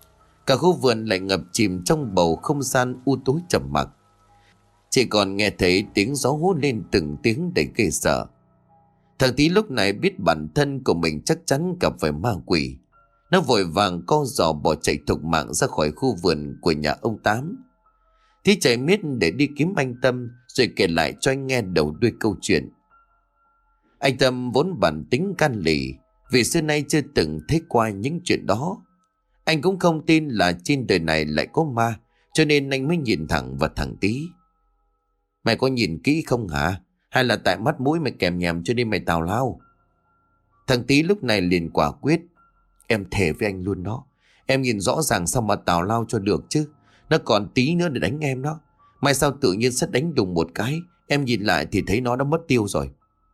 Cả khu vườn lại ngập chìm trong bầu không gian u tối trầm mặc. Chỉ còn nghe thấy tiếng gió hú lên từng tiếng đầy ghê sợ. Thằng Tí lúc này biết bản thân của mình chắc chắn gặp phải ma quỷ. Nó vội vàng co giò bỏ chạy thục mạng ra khỏi khu vườn của nhà ông Tám. Tí chạy miết để đi kiếm anh Tâm, rồi kể lại cho anh nghe đầu đuôi câu chuyện. Anh Tâm vốn bản tính can lì, vì xưa nay chưa từng thấy qua những chuyện đó. Anh cũng không tin là trên đời này lại có ma, cho nên anh mới nhìn thẳng vào thằng Tí. Mày có nhìn kỹ không hả? Hay là tại mắt mũi mày kèm nhèm cho nên mày tào lao? Thằng Tí lúc này liền quả quyết. Em thề với anh luôn đó. Em nhìn rõ ràng sao mà tào lao cho được chứ. Nó còn tí nữa để đánh em đó. Mai sao tự nhiên sẽ đánh đùng một cái. Em nhìn lại thì thấy nó đã mất tiêu rồi.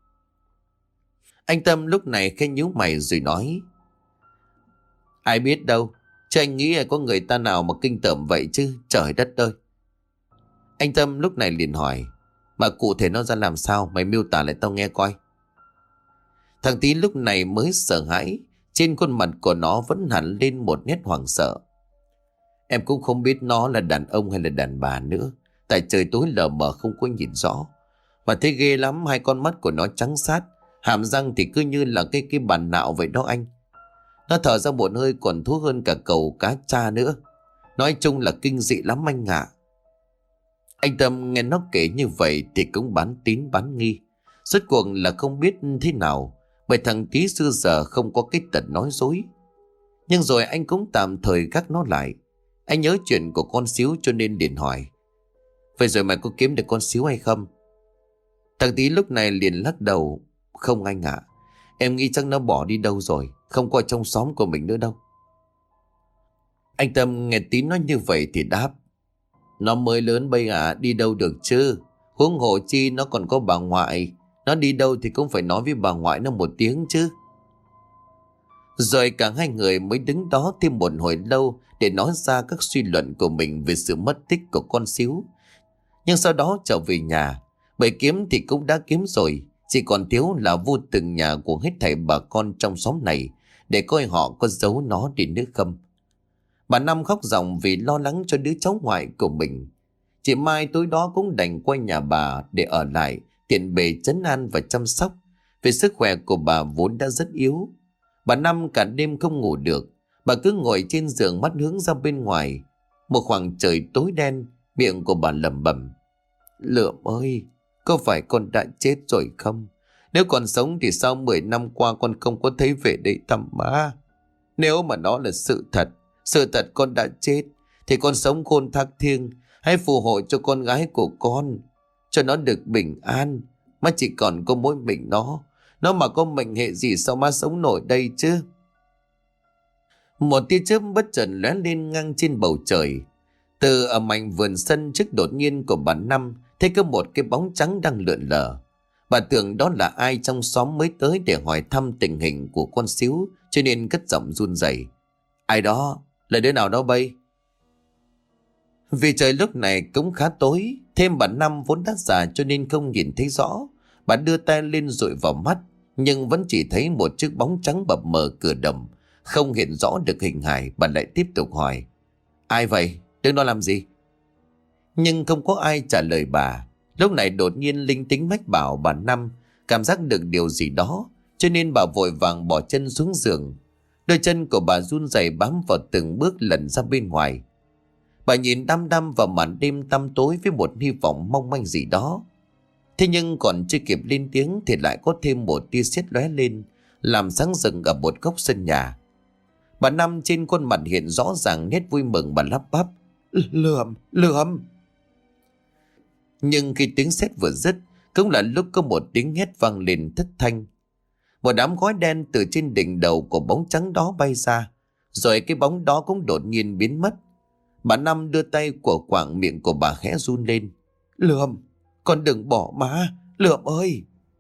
Anh Tâm lúc này khẽ nhíu mày rồi nói. Ai biết đâu. Chứ anh nghĩ là có người ta nào mà kinh tởm vậy chứ. Trời đất ơi. Anh Tâm lúc này liền hỏi. Mà cụ thể nó ra làm sao? Mày miêu tả lại tao nghe coi. Thằng Tí lúc này mới sợ hãi. Trên khuôn mặt của nó vẫn hẳn lên một nét hoảng sợ. Em cũng không biết nó là đàn ông hay là đàn bà nữa. Tại trời tối lờ mờ không có nhìn rõ. Mà thấy ghê lắm, hai con mắt của nó trắng sát. Hàm răng thì cứ như là cái cái bàn nạo vậy đó anh. Nó thở ra một hơi còn thú hơn cả cầu cá tra nữa. Nói chung là kinh dị lắm anh ạ. Anh Tâm nghe nó kể như vậy thì cũng bán tín bán nghi. Suốt cuộc là không biết thế nào, bởi thằng Tí xưa giờ không có cái tật nói dối. Nhưng rồi anh cũng tạm thời gác nó lại. Anh nhớ chuyện của con Xíu cho nên liền hỏi. Vậy rồi mày có kiếm được con Xíu hay không? Thằng Tí lúc này liền lắc đầu. Không anh ạ. Em nghĩ chắc nó bỏ đi đâu rồi. Không có trong xóm của mình nữa đâu. Anh Tâm nghe Tí nói như vậy thì đáp. Nó mới lớn bây ạ, đi đâu được chứ. Huống hồ chi nó còn có bà ngoại. Nó đi đâu thì cũng phải nói với bà ngoại nó một tiếng chứ. Rồi cả hai người mới đứng đó thêm một hồi lâu để nói ra các suy luận của mình về sự mất tích của con Xíu. Nhưng sau đó trở về nhà, bởi kiếm thì cũng đã kiếm rồi, chỉ còn thiếu là vô từng nhà của hết thảy bà con trong xóm này để coi họ có giấu nó đi nữa không. Bà Năm khóc ròng vì lo lắng cho đứa cháu ngoại của mình. Chị Mai tối đó cũng đành qua nhà bà để ở lại, tiện bề trấn an và chăm sóc, vì sức khỏe của bà vốn đã rất yếu. Bà Năm cả đêm không ngủ được, bà cứ ngồi trên giường mắt hướng ra bên ngoài. Một khoảng trời tối đen, miệng của bà lẩm bẩm. Lượm ơi, có phải con đã chết rồi không? Nếu còn sống thì sao mười năm qua con không có thấy về đây thăm má? Nếu mà nó là sự thật, sự thật con đã chết, thì con sống khôn thác thiêng, hãy phù hộ cho con gái của con, cho nó được bình an. Má chỉ còn có mỗi mình nó. Nó mà có mệnh hệ gì sao má sống nổi đây chứ? Một tia chớp bất chợt lóe lên ngang trên bầu trời. Từ ở mảnh vườn sân trước đột nhiên của bà Năm thấy có một cái bóng trắng đang lượn lờ. Bà tưởng đó là ai trong xóm mới tới để hỏi thăm tình hình của con Xíu, cho nên cất giọng run rẩy. Ai đó? Là đứa nào đó bay? Vì trời lúc này cũng khá tối, thêm bà Năm vốn đã già cho nên không nhìn thấy rõ. Bà đưa tay lên dụi vào mắt, nhưng vẫn chỉ thấy một chiếc bóng trắng bập mờ cửa đồng, không hiện rõ được hình hài. Bà lại tiếp tục hỏi. Ai vậy? Đứng đó làm gì? Nhưng không có ai trả lời bà. Lúc này đột nhiên linh tính mách bảo bà Năm cảm giác được điều gì đó, cho nên bà vội vàng bỏ chân xuống giường. Đôi chân của bà run rẩy bám vào từng bước lần ra bên ngoài. Bà nhìn đăm đăm vào màn đêm tăm tối với một hy vọng mong manh gì đó. Thế nhưng còn chưa kịp lên tiếng thì lại có thêm một tia sét lóe lên, làm sáng rừng ở một góc sân nhà. Bà Năm trên khuôn mặt hiện rõ ràng nét vui mừng, bà lắp bắp. Lượm, lượm. Nhưng khi tiếng sét vừa dứt, cũng là lúc có một tiếng hét vang lên thất thanh. Một đám khói đen từ trên đỉnh đầu của bóng trắng đó bay ra, rồi cái bóng đó cũng đột nhiên biến mất. Bà Năm đưa tay của quảng, miệng của bà khẽ run lên. Lượm, con đừng bỏ má, Lượm ơi.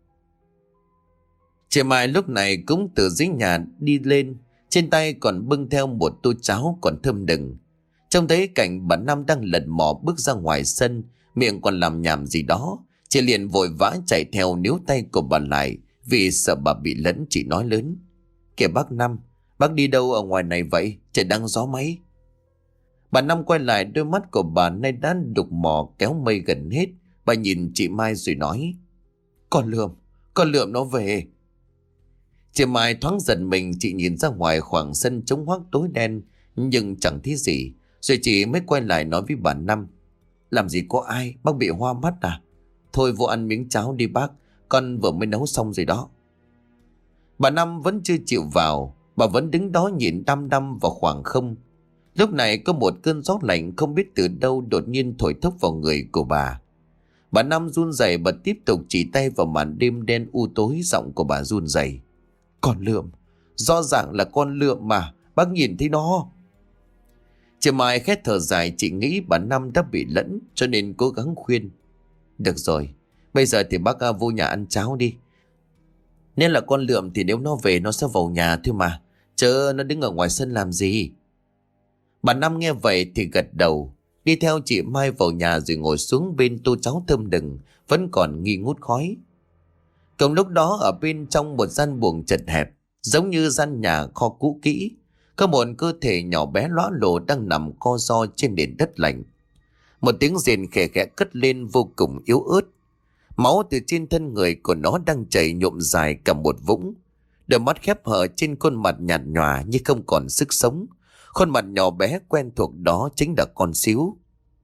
Chị Mai lúc này cũng từ dưới nhà đi lên, trên tay còn bưng theo một tô cháo còn thơm đừng. Trông thấy cảnh bà Năm đang lật mò bước ra ngoài sân, miệng còn làm nhảm gì đó, chị liền vội vã chạy theo níu tay của bà lại, vì sợ bà bị lẫn. Chị nói lớn. Kìa bác Năm, bác đi đâu ở ngoài này vậy? Trời đang gió máy. Bà Năm quay lại, đôi mắt của bà nay đã đục mò kéo mây gần hết. Bà nhìn chị Mai rồi nói: Con Lượm, con Lượm nó về. Chị Mai thoáng giật mình, chị nhìn ra ngoài khoảng sân trống hoác tối đen nhưng chẳng thấy gì. Rồi chị mới quay lại nói với bà Năm: Làm gì có ai, bác bị hoa mắt à? Thôi vô ăn miếng cháo đi bác, con vừa mới nấu xong rồi đó. Bà Năm vẫn chưa chịu vào, bà vẫn đứng đó nhìn đăm đăm vào khoảng không. Lúc này có một cơn gió lạnh không biết từ đâu đột nhiên thổi thốc vào người của bà. Bà Năm run rẩy, bà tiếp tục chỉ tay vào màn đêm đen u tối, giọng của bà run rẩy: Con Lượm, rõ ràng là con Lượm mà, bác nhìn thấy nó. Chị Mai khét thở dài, chị nghĩ bà Năm đã bị lẫn cho nên cố gắng khuyên: Được rồi, bây giờ thì bác vô nhà ăn cháo đi. Nên là con Lượm thì nếu nó về nó sẽ vào nhà thôi mà, chớ nó đứng ở ngoài sân làm gì. Bà Năm nghe vậy thì gật đầu, đi theo chị Mai vào nhà rồi ngồi xuống bên tô cháo thơm đừng vẫn còn nghi ngút khói. Cùng lúc đó ở bên trong một gian buồng chật hẹp, giống như gian nhà kho cũ kỹ, có một cơ thể nhỏ bé lõa lồ đang nằm co ro trên nền đất lạnh. Một tiếng rền khẽ khẽ cất lên vô cùng yếu ớt. Máu từ trên thân người của nó đang chảy nhuộm dài cả một vũng. Đôi mắt khép hờ trên khuôn mặt nhạt nhòa như không còn sức sống. Khuôn mặt nhỏ bé quen thuộc đó chính là con Xíu.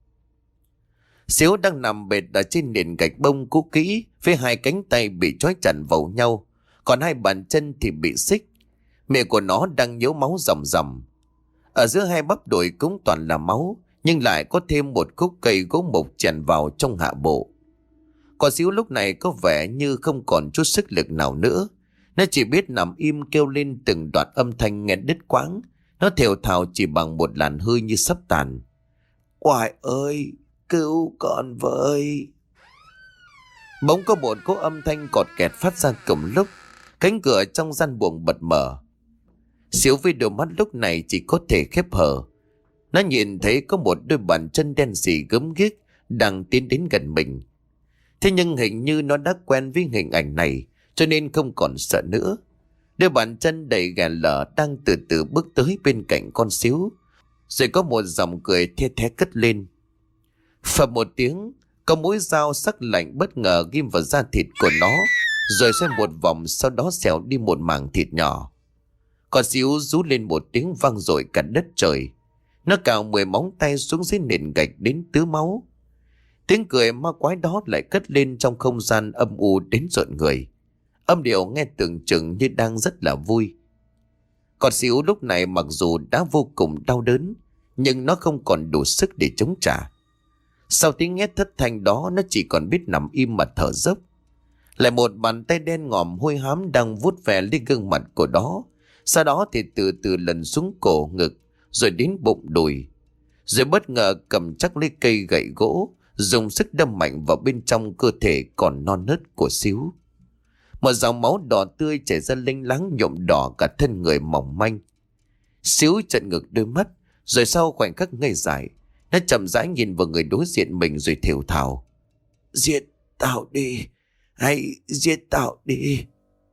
Xíu đang nằm bệt ở trên nền gạch bông cũ kỹ, với hai cánh tay bị trói chặt vào nhau, còn hai bàn chân thì bị xích. Miệng của nó đang nhếu máu ròng ròng. Ở giữa hai bắp đùi cũng toàn là máu, nhưng lại có thêm một khúc cây gỗ mục chèn vào trong hạ bộ. Con Xíu lúc này có vẻ như không còn chút sức lực nào nữa. Nó chỉ biết nằm im kêu lên từng đoạn âm thanh nghe đứt quãng. Nó thều thào chỉ bằng một làn hơi như sắp tàn: Oài ơi, cứu con với. Bỗng có một cỗ âm thanh cọt kẹt phát ra cùng lúc. Cánh cửa trong gian buồng bật mở. Xíu với đôi mắt lúc này chỉ có thể khép hờ. Nó nhìn thấy có một đôi bàn chân đen sì gớm ghiếc đang tiến đến gần mình. Thế nhưng hình như nó đã quen với hình ảnh này, cho nên không còn sợ nữa. Đôi bàn chân đầy ghẻ lở đang từ từ bước tới bên cạnh con Xíu. Rồi có một giọng cười the thé cất lên. Phập một tiếng, có mũi dao sắc lạnh bất ngờ ghim vào da thịt của nó, rồi xoay một vòng, sau đó xẻo đi một mảng thịt nhỏ. Con Xíu rú lên một tiếng vang dội cả đất trời. Nó cào mười móng tay xuống dưới nền gạch đến tứ máu. Tiếng cười ma quái đó lại cất lên trong không gian âm u đến rợn người. Âm điệu nghe tưởng chừng như đang rất là vui. Con Xíu lúc này mặc dù đã vô cùng đau đớn, nhưng nó không còn đủ sức để chống trả. Sau tiếng hét thất thanh đó, nó chỉ còn biết nằm im mà thở dốc. Lại một bàn tay đen ngòm hôi hám đang vuốt ve lên gương mặt của nó. Sau đó thì từ từ lần xuống cổ ngực, rồi đến bụng đùi. Rồi bất ngờ cầm chắc lấy cây gậy gỗ, dùng sức đâm mạnh vào bên trong cơ thể còn non nớt của Xíu. Một dòng máu đỏ tươi chảy ra lênh láng nhuộm đỏ cả thân người mỏng manh. Xíu trợn ngược đôi mắt, rồi sau khoảnh khắc ngây dại, nó chậm rãi nhìn vào người đối diện mình rồi thều thào: Giết tao đi, hãy giết tao đi.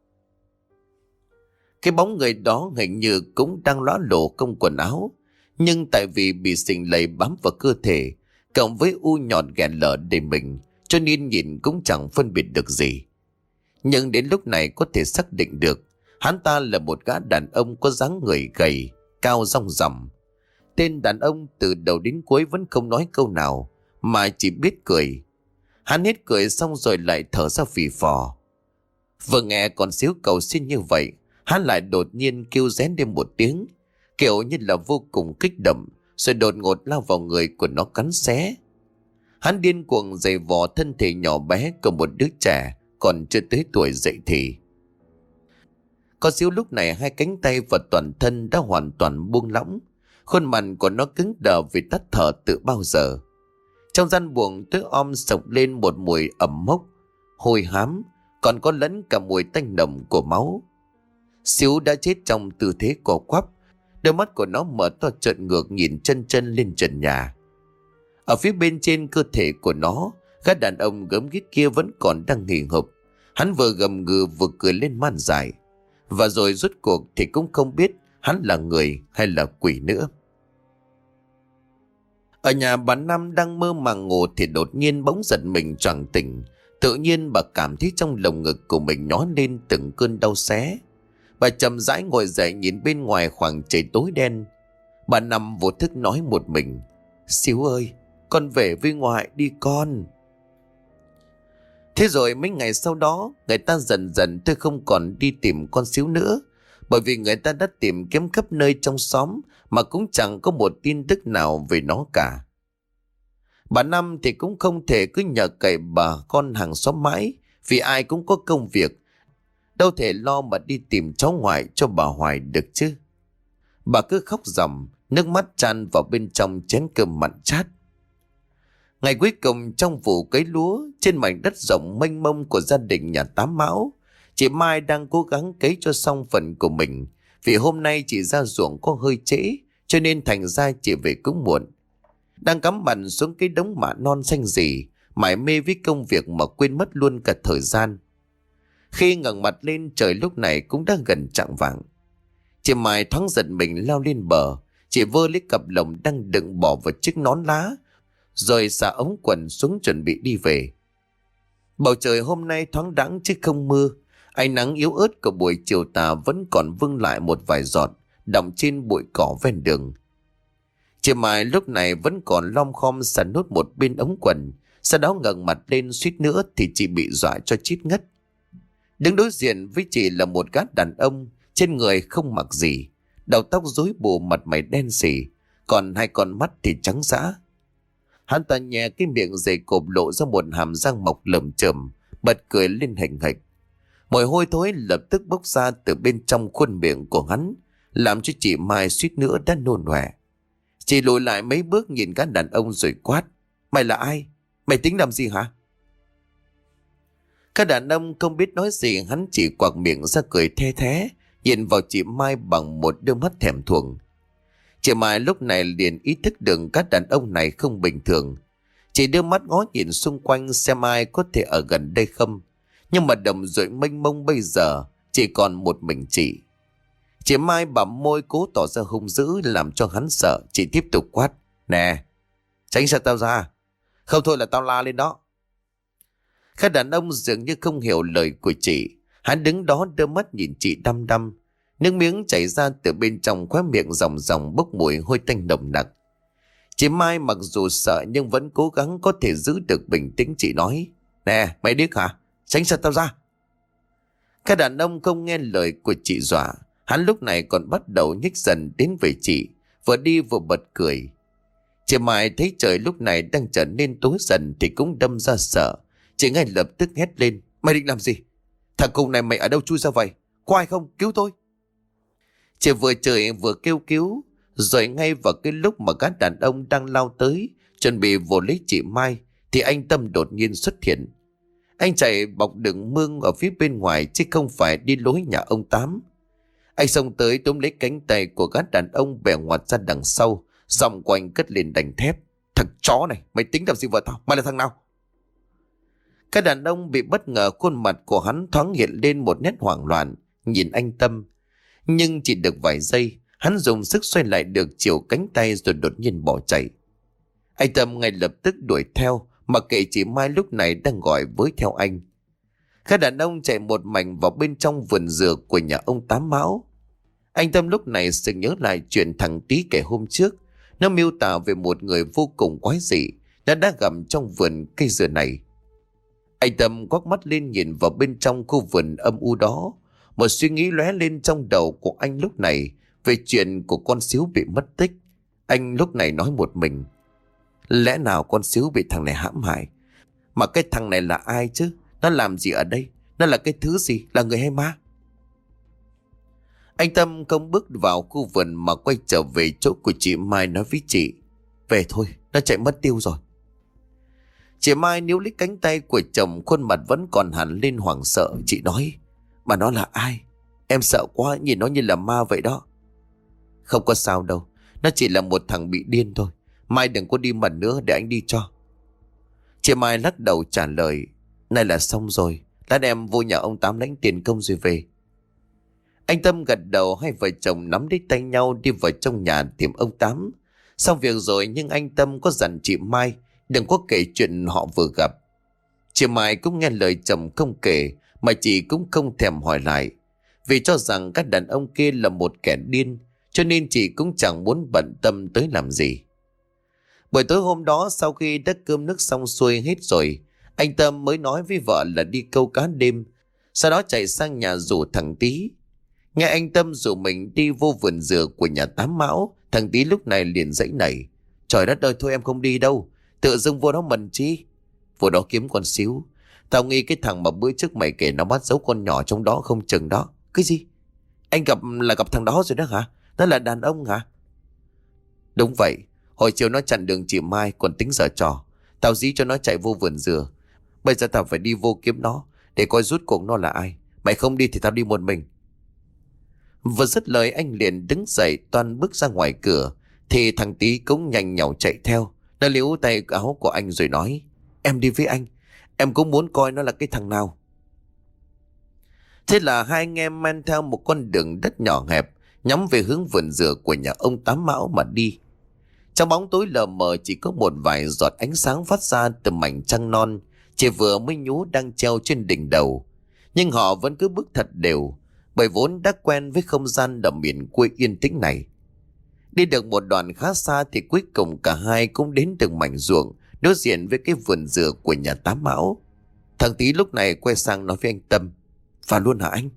Cái bóng người đó hình như cũng đang ló lộ không quần áo, nhưng tại vì bị sình lầy bám vào cơ thể, cộng với u nhọn ghẻ lở đầy mình, cho nên nhìn cũng chẳng phân biệt được gì. Nhưng đến lúc này có thể xác định được, hắn ta là một gã đàn ông có dáng người gầy, cao rong ròng. Tên đàn ông từ đầu đến cuối vẫn không nói câu nào, mà chỉ biết cười. Hắn hết cười xong rồi lại thở ra phì phò. Vừa nghe con Xíu cầu xin như vậy, hắn lại đột nhiên kêu rén lên một tiếng, kiểu như là vô cùng kích động, rồi đột ngột lao vào người của nó cắn xé. Hắn điên cuồng giày vò thân thể nhỏ bé của một đứa trẻ còn chưa tới tuổi dậy thì. Con Xíu lúc này hai cánh tay và toàn thân đã hoàn toàn buông lỏng. Khuôn mặt của nó cứng đờ vì tắt thở từ bao giờ. Trong gian buồng tối om sộc lên một mùi ẩm mốc, hôi hám, còn có lẫn cả mùi tanh nồng của máu. Xíu đã chết trong tư thế co quắp, đôi mắt của nó mở to trợn ngược nhìn chân chân lên trần nhà. Ở phía bên trên cơ thể của nó, gã đàn ông gớm ghiếc kia vẫn còn đang hì hục. Hắn vừa gầm gừ vừa cười lên man dại. Và rồi rốt cuộc thì cũng không biết hắn là người hay là quỷ nữa. Ở nhà bà Năm đang mơ màng ngủ thì đột nhiên bỗng giật mình choàng tỉnh. Tự nhiên bà cảm thấy trong lồng ngực của mình nhói lên từng cơn đau xé. Bà chậm rãi ngồi dậy nhìn bên ngoài khoảng trời tối đen. Bà Năm vô thức nói một mình: "Xíu ơi, con về với ngoại đi con." Thế rồi mấy ngày sau đó, người ta dần dần tôi không còn đi tìm con Xíu nữa. Bởi vì người ta đã tìm kiếm khắp nơi trong xóm mà cũng chẳng có một tin tức nào về nó cả. Bà Năm thì cũng không thể cứ nhờ cậy bà con hàng xóm mãi, vì ai cũng có công việc, đâu thể lo mà đi tìm cháu ngoại cho bà Hoài được chứ. Bà cứ khóc ròng, nước mắt tràn vào bên trong chén cơm mặn chát. Ngày cuối cùng trong vụ cấy lúa trên mảnh đất rộng mênh mông của gia đình nhà Tám Mão, chị Mai đang cố gắng cấy cho xong phần của mình. Vì hôm nay chị ra ruộng có hơi trễ, cho nên thành ra chị về cũng muộn. Đang cắm mặt xuống cái đống mạ non xanh rì, mải mê với công việc mà quên mất luôn cả thời gian. Khi ngẩng mặt lên, trời lúc này cũng đã gần chạng vạng. Chị Mai thoáng giật mình lao lên bờ. Chị vơ lấy cặp lồng đang đựng bỏ vào chiếc nón lá, rồi xả ống quần xuống chuẩn bị đi về. Bầu trời hôm nay thoáng đãng chứ không mưa. Ánh nắng yếu ớt của buổi chiều tà vẫn còn vương lại một vài giọt đọng trên bụi cỏ ven đường. Chị Mai lúc này vẫn còn lom khom xả nốt một bên ống quần, sau đó ngẩng mặt lên suýt nữa thì chị bị dọa cho chít ngất. Đứng đối diện với chị là một gã đàn ông, trên người không mặc gì, đầu tóc rối bù, mặt mày đen sì, còn hai con mắt thì trắng dã. Hắn ta nhè cái miệng dày cộp lộ ra một hàm răng mọc lởm chởm, bật cười lên hình hạch. Mùi hôi thối lập tức bốc ra từ bên trong khuôn miệng của hắn, làm cho chị Mai suýt nữa đã nôn ọe. Chị lùi lại mấy bước nhìn các đàn ông rồi quát: "Mày là ai? Mày tính làm gì hả?" Các đàn ông không biết nói gì, hắn chỉ quạc miệng ra cười the thé, nhìn vào chị Mai bằng một đôi mắt thèm thuồng. Chị Mai lúc này liền ý thức được các đàn ông này không bình thường. Chị đưa mắt ngó nhìn xung quanh xem ai có thể ở gần đây không. Nhưng mà đồng ruộng mênh mông bây giờ chỉ còn một mình chị. Chị Mai bặm môi cố tỏ ra hung dữ làm cho hắn sợ. Chị tiếp tục quát: "Nè, tránh xa tao ra, không thôi là tao la lên đó." Các đàn ông dường như không hiểu lời của chị. Hắn đứng đó đưa mắt nhìn chị đăm đăm. Nước miếng chảy ra từ bên trong khóe miệng ròng ròng bốc mùi hôi tanh nồng nặc. Chị Mai mặc dù sợ nhưng vẫn cố gắng có thể giữ được bình tĩnh. Chị nói: "Nè, mày điếc hả? Tránh xa tao ra." Các đàn ông không nghe lời của chị dọa. Hắn lúc này còn bắt đầu nhích dần đến về chị, vừa đi vừa bật cười. Chị Mai thấy trời lúc này đang trở nên tối dần thì cũng đâm ra sợ. Chị ngay lập tức hét lên: "Mày định làm gì? Thằng cùng này mày ở đâu chui ra vậy? Có ai không? Cứu tôi!" Chị vừa chửi vừa kêu cứu. Rồi ngay vào cái lúc mà các đàn ông đang lao tới chuẩn bị vồ lấy chị Mai thì anh Tâm đột nhiên xuất hiện. Anh chạy bọc đường mương ở phía bên ngoài chứ không phải đi lối nhà ông Tám. Anh xông tới túm lấy cánh tay của các đàn ông bẻ ngoặt ra đằng sau, giọng của anh cất lên đành thép: "Thằng chó này, mày tính làm gì vợ tao? Mày là thằng nào?" Các đàn ông bị bất ngờ, khuôn mặt của hắn thoáng hiện lên một nét hoảng loạn nhìn anh Tâm. Nhưng chỉ được vài giây, hắn dùng sức xoay lại được chiều cánh tay rồi đột nhiên bỏ chạy. Anh Tâm ngay lập tức đuổi theo, mặc kệ chị Mai lúc này đang gọi với theo anh. Các đàn ông chạy một mạch vào bên trong vườn dừa của nhà ông Tám Mão. Anh Tâm lúc này sực nhớ lại chuyện thằng Tí kể hôm trước. Nó miêu tả về một người vô cùng quái dị đã đã gặp trong vườn cây dừa này. Anh Tâm quắc mắt lên nhìn vào bên trong khu vườn âm u đó. Một suy nghĩ lóe lên trong đầu của anh lúc này về chuyện của con Xíu bị mất tích. Anh lúc này nói một mình: lẽ nào con Xíu bị thằng này hãm hại? Mà cái thằng này là ai chứ? Nó làm gì ở đây? Nó là cái thứ gì? Là người hay ma? Anh Tâm không bước vào khu vườn mà quay trở về chỗ của chị Mai, nói với chị: về thôi, nó chạy mất tiêu rồi. Chị Mai níu lấy cánh tay của chồng, khuôn mặt vẫn còn hẳn lên hoảng sợ. Chị nói: mà nó là ai? Em sợ quá, nhìn nó như là ma vậy đó. Không có sao đâu, nó chỉ là một thằng bị điên thôi. Mai đừng có đi mần nữa, để anh đi cho. Chị Mai lắc đầu trả lời: này là xong rồi, lát em vô nhà ông Tám lãnh tiền công rồi về. Anh Tâm gật đầu, hai vợ chồng nắm lấy tay nhau đi vào trong nhà tìm ông Tám. Xong việc rồi nhưng anh Tâm có dặn chị Mai đừng có kể chuyện họ vừa gặp. Chị Mai cũng nghe lời chồng không kể, mà chị cũng không thèm hỏi lại, vì cho rằng các đàn ông kia là một kẻ điên, cho nên chị cũng chẳng muốn bận tâm tới làm gì. Buổi tối hôm đó, sau khi đã cơm nước xong xuôi hết rồi, anh Tâm mới nói với vợ là đi câu cá đêm, sau đó chạy sang nhà rủ thằng Tý. Nghe anh Tâm rủ mình đi vô vườn dừa của nhà Tám Mão, thằng Tý lúc này liền dãy nảy: Trời đất ơi, thôi em không đi đâu, tự dưng vô đó mần chi. Vô đó kiếm con xíu. Tao nghĩ cái thằng mà bữa trước mày kể nó bắt giấu con nhỏ trong đó không chừng đó. Cái gì? Anh gặp là gặp thằng đó rồi đó hả? Nó là đàn ông hả? Đúng vậy. Hồi chiều nó chặn đường chị Mai còn tính giở trò. Tao dí cho nó chạy vô vườn dừa. Bây giờ tao phải đi vô kiếm nó để coi rút cuộc nó là ai. Mày không đi thì tao đi một mình. Vừa dứt lời anh liền đứng dậy toan bước ra ngoài cửa, thì thằng Tý cũng nhanh nhảu chạy theo. Nó líu tay áo của anh rồi nói: Em đi với anh. Em cũng muốn coi nó là cái thằng nào. Thế là hai anh em men theo một con đường đất nhỏ hẹp, nhắm về hướng vườn dừa của nhà ông Tám Mão mà đi. Trong bóng tối lờ mờ chỉ có một vài giọt ánh sáng phát ra từ mảnh trăng non, chỉ vừa mới nhú đang treo trên đỉnh đầu. Nhưng họ vẫn cứ bước thật đều, bởi vốn đã quen với không gian đầm miền quê yên tĩnh này. Đi được một đoạn khá xa thì cuối cùng cả hai cũng đến được mảnh ruộng đối diện với cái vườn dừa của nhà Tám Mão. Thằng Tý lúc này quay sang nói với anh Tâm: Vào luôn hả anh?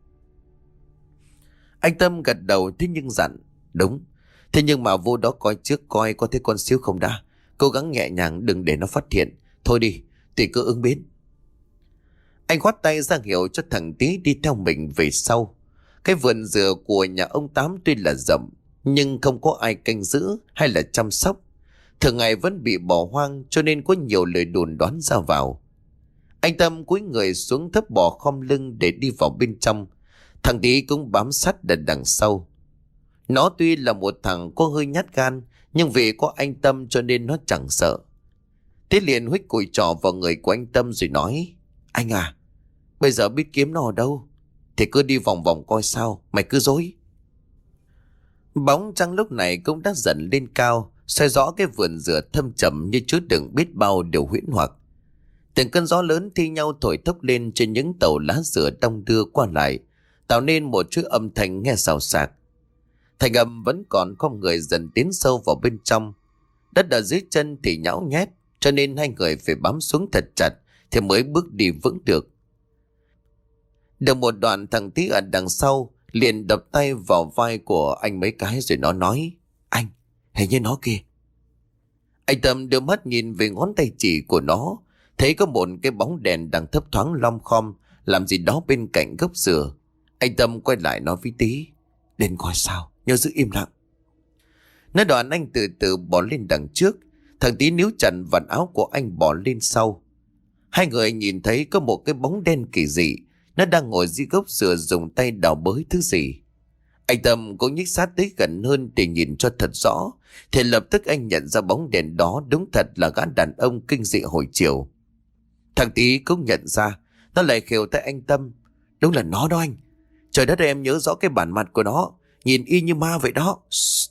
Anh Tâm gật đầu thế nhưng dặn: Đúng. Thế nhưng mà vô đó coi trước coi có thấy con xíu không đã. Cố gắng nhẹ nhàng đừng để nó phát hiện. Thôi đi, tùy cứ ứng biến. Anh khoát tay ra hiệu cho thằng Tý đi theo mình về sau. Cái vườn dừa của nhà ông Tám tuy là rộng, nhưng không có ai canh giữ hay là chăm sóc. Thường ngày vẫn bị bỏ hoang, cho nên có nhiều lời đồn đoán ra vào. Anh Tâm cúi người xuống thấp bò khom lưng để đi vào bên trong. Thằng Tý cũng bám sát đằng đằng sau. Nó tuy là một thằng có hơi nhát gan, nhưng vì có anh Tâm cho nên nó chẳng sợ. Thế liền huých cùi trỏ vào người của anh Tâm rồi nói: Anh à, bây giờ biết kiếm nó ở đâu thì cứ đi vòng vòng coi sao, mày cứ dối. Bóng trăng lúc này cũng đã dần lên cao, soi rõ cái vườn dừa thâm trầm như chứa đựng biết bao điều huyễn hoặc. Từng cơn gió lớn thi nhau thổi thốc lên trên những tàu lá dừa đong đưa qua lại, tạo nên một chuỗi âm thanh nghe xào xạc. Thành âm vẫn còn không người dần tiến sâu vào bên trong. Đất ở dưới chân thì nhão nhét, cho nên hai người phải bám xuống thật chặt thì mới bước đi vững được. Được một đoạn, thằng Tý ở đằng sau liền đập tay vào vai của anh mấy cái rồi nó nói: Anh, hình như nó kìa. Anh Tâm đưa mắt nhìn về ngón tay chỉ của nó, thấy có một cái bóng đèn đang thấp thoáng lom khom làm gì đó bên cạnh gốc dừa. Anh Tâm quay lại nói với Tý: Đến coi sao, nhớ giữ im lặng. Nói đoạn anh từ từ bỏ lên đằng trước. Thằng Tý níu chặt vạt áo của anh bỏ lên sau. Hai người nhìn thấy có một cái bóng đen kỳ dị, nó đang ngồi dưới gốc dừa dùng tay đào bới thứ gì. Anh Tâm cũng nhích sát tới gần hơn để nhìn cho thật rõ, thì lập tức anh nhận ra bóng đèn đó đúng thật là gã đàn ông kinh dị hồi chiều. Thằng Tý cũng nhận ra, nó lại khều tay anh Tâm: Đúng là nó đó anh. Trời đất ơi, em nhớ rõ cái bản mặt của nó, nhìn y như ma vậy đó. Shhh.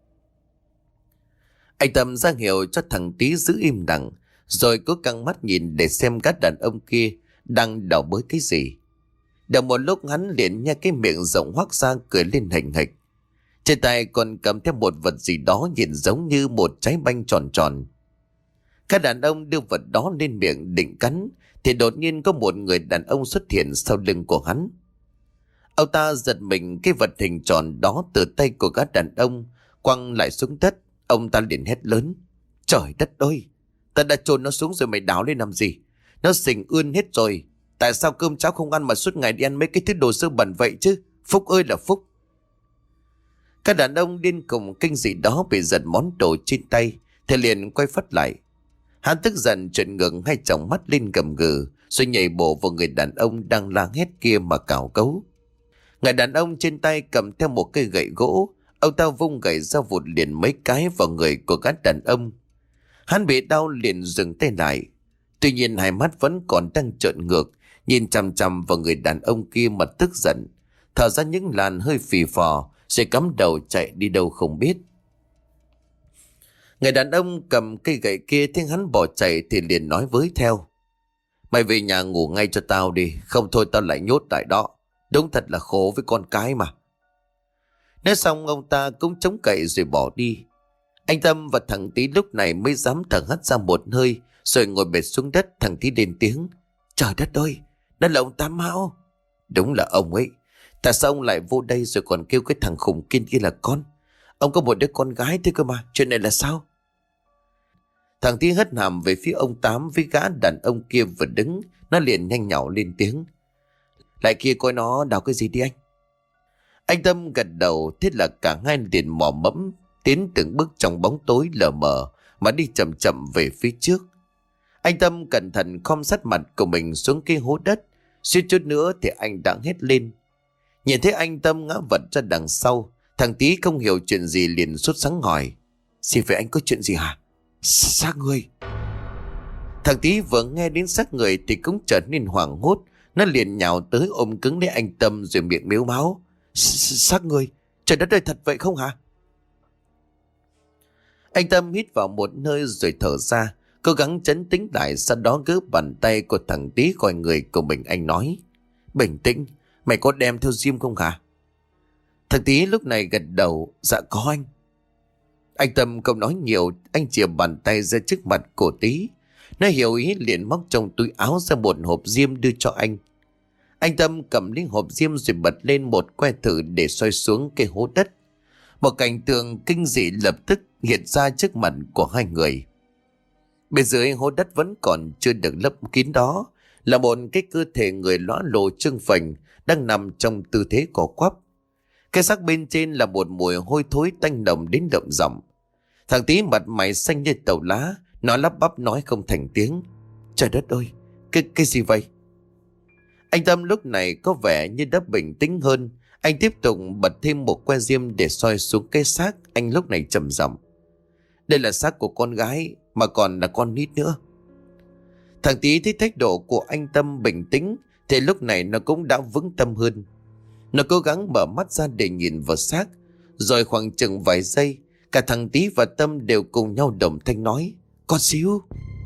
Anh Tâm ra hiệu cho thằng Tý giữ im lặng, rồi cố căng mắt nhìn để xem các đàn ông kia đang đào bới cái gì. Được một lúc hắn liền nha cái miệng rộng hoác ra cười lên hình hịch. Trên tay còn cầm theo một vật gì đó nhìn giống như một trái banh tròn tròn. Các đàn ông đưa vật đó lên miệng định cắn, thì đột nhiên có một người đàn ông xuất hiện sau lưng của hắn. Ông ta giật mình cái vật hình tròn đó từ tay của các đàn ông quăng lại xuống đất. Ông ta liền hét lớn: Trời đất ơi, ta đã chôn nó xuống rồi, mày đào lên làm gì? Nó sình ươn hết rồi. Tại sao cơm cháo không ăn mà suốt ngày đi ăn mấy cái thứ đồ sơ bẩn vậy chứ? Phúc ơi là phúc. Các đàn ông điên cùng kinh dị đó bị giật món đồ trên tay thì liền quay phát lại. Hắn tức giận trợn ngược hai tròng mắt lên gầm gừ, rồi nhảy bộ vào người đàn ông đang la hét kia mà cào cấu. Người đàn ông trên tay cầm theo một cây gậy gỗ. Ông ta vung gậy ra vụt liền mấy cái vào người của các đàn ông. Hắn bị đau liền dừng tay lại. Tuy nhiên hai mắt vẫn còn đang trợn ngược, nhìn chằm chằm vào người đàn ông kia mà tức giận, thở ra những làn hơi phì phò, rồi cắm đầu chạy đi đâu không biết. Người đàn ông cầm cây gậy kia thấy hắn bỏ chạy thì liền nói với theo: Mày về nhà ngủ ngay cho tao đi, không thôi tao lại nhốt tại đó. Đúng thật là khổ với con cái mà. Nói xong ông ta cũng chống cậy rồi bỏ đi. Anh Tâm và thằng Tí lúc này mới dám thở hắt ra một hơi, rồi ngồi bệt xuống đất. Thằng Tí lên tiếng: Trời đất ơi, đó là ông Tám Mão. Đúng là ông ấy. Tại sao ông lại vô đây rồi còn kêu cái thằng khùng kiên kia là con? Ông có một đứa con gái thế cơ mà, chuyện này là sao? Thằng Tí hất hàm về phía ông Tám với gã đàn ông kia vừa đứng. Nó liền nhanh nhảu lên tiếng: Lại kia coi nó đào cái gì đi anh. Anh Tâm gật đầu. Thế là cả hai liền mò mẫm tiến từng bước trong bóng tối lờ mờ mà đi chậm chậm về phía trước. Anh Tâm cẩn thận khom sát mặt của mình xuống cái hố đất. Suýt chút nữa thì anh đã hét lên. Nhìn thấy anh Tâm ngã vật ra đằng sau, thằng Tí không hiểu chuyện gì liền sốt sắng hỏi: Xin về anh, có chuyện gì hả? Xác người. Thằng Tí vừa nghe đến xác người thì cũng trở nên hoảng hốt. Nó liền nhào tới ôm cứng lấy anh Tâm rồi miệng mếu máu: Xác người? Trời đất ơi, thật vậy không hả? Anh Tâm hít vào một hơi rồi thở ra, cố gắng trấn tĩnh lại. Sau đó gỡ bàn tay của thằng Tí khỏi người của mình. Anh nói: Bình tĩnh, mày có đem theo diêm không hả? Thằng Tí lúc này gật đầu: Dạ có anh. Anh Tâm không nói nhiều. Anh chìa bàn tay ra trước mặt của Tí. Nó hiểu ý liền móc trong túi áo ra một hộp diêm đưa cho anh. Anh Tâm cầm lấy hộp diêm rồi bật lên một que thử để soi xuống cái hố đất. Một cảnh tượng kinh dị lập tức hiện ra trước mặt của hai người. Bên dưới hố đất vẫn còn chưa được lấp kín đó là một cái cơ thể người lõa lồ trương phình đang nằm trong tư thế co quắp. Cái xác bên trên là một mùi hôi thối tanh nồng đến đậm giọng. Thằng Tí mặt mày xanh như tàu lá. Nó lắp bắp nói không thành tiếng: Trời đất ơi, cái, cái gì vậy? Anh Tâm lúc này có vẻ như đã bình tĩnh hơn. Anh tiếp tục bật thêm một que diêm để soi xuống cái xác. Anh lúc này trầm giọng: Đây là xác của con gái, mà còn là con nít nữa. Thằng Tí thấy thái độ của anh Tâm bình tĩnh thì lúc này nó cũng đã vững tâm hơn. Nó cố gắng mở mắt ra để nhìn vào xác. Rồi khoảng chừng vài giây, cả thằng Tí và Tâm đều cùng nhau đồng thanh nói: Con xíu.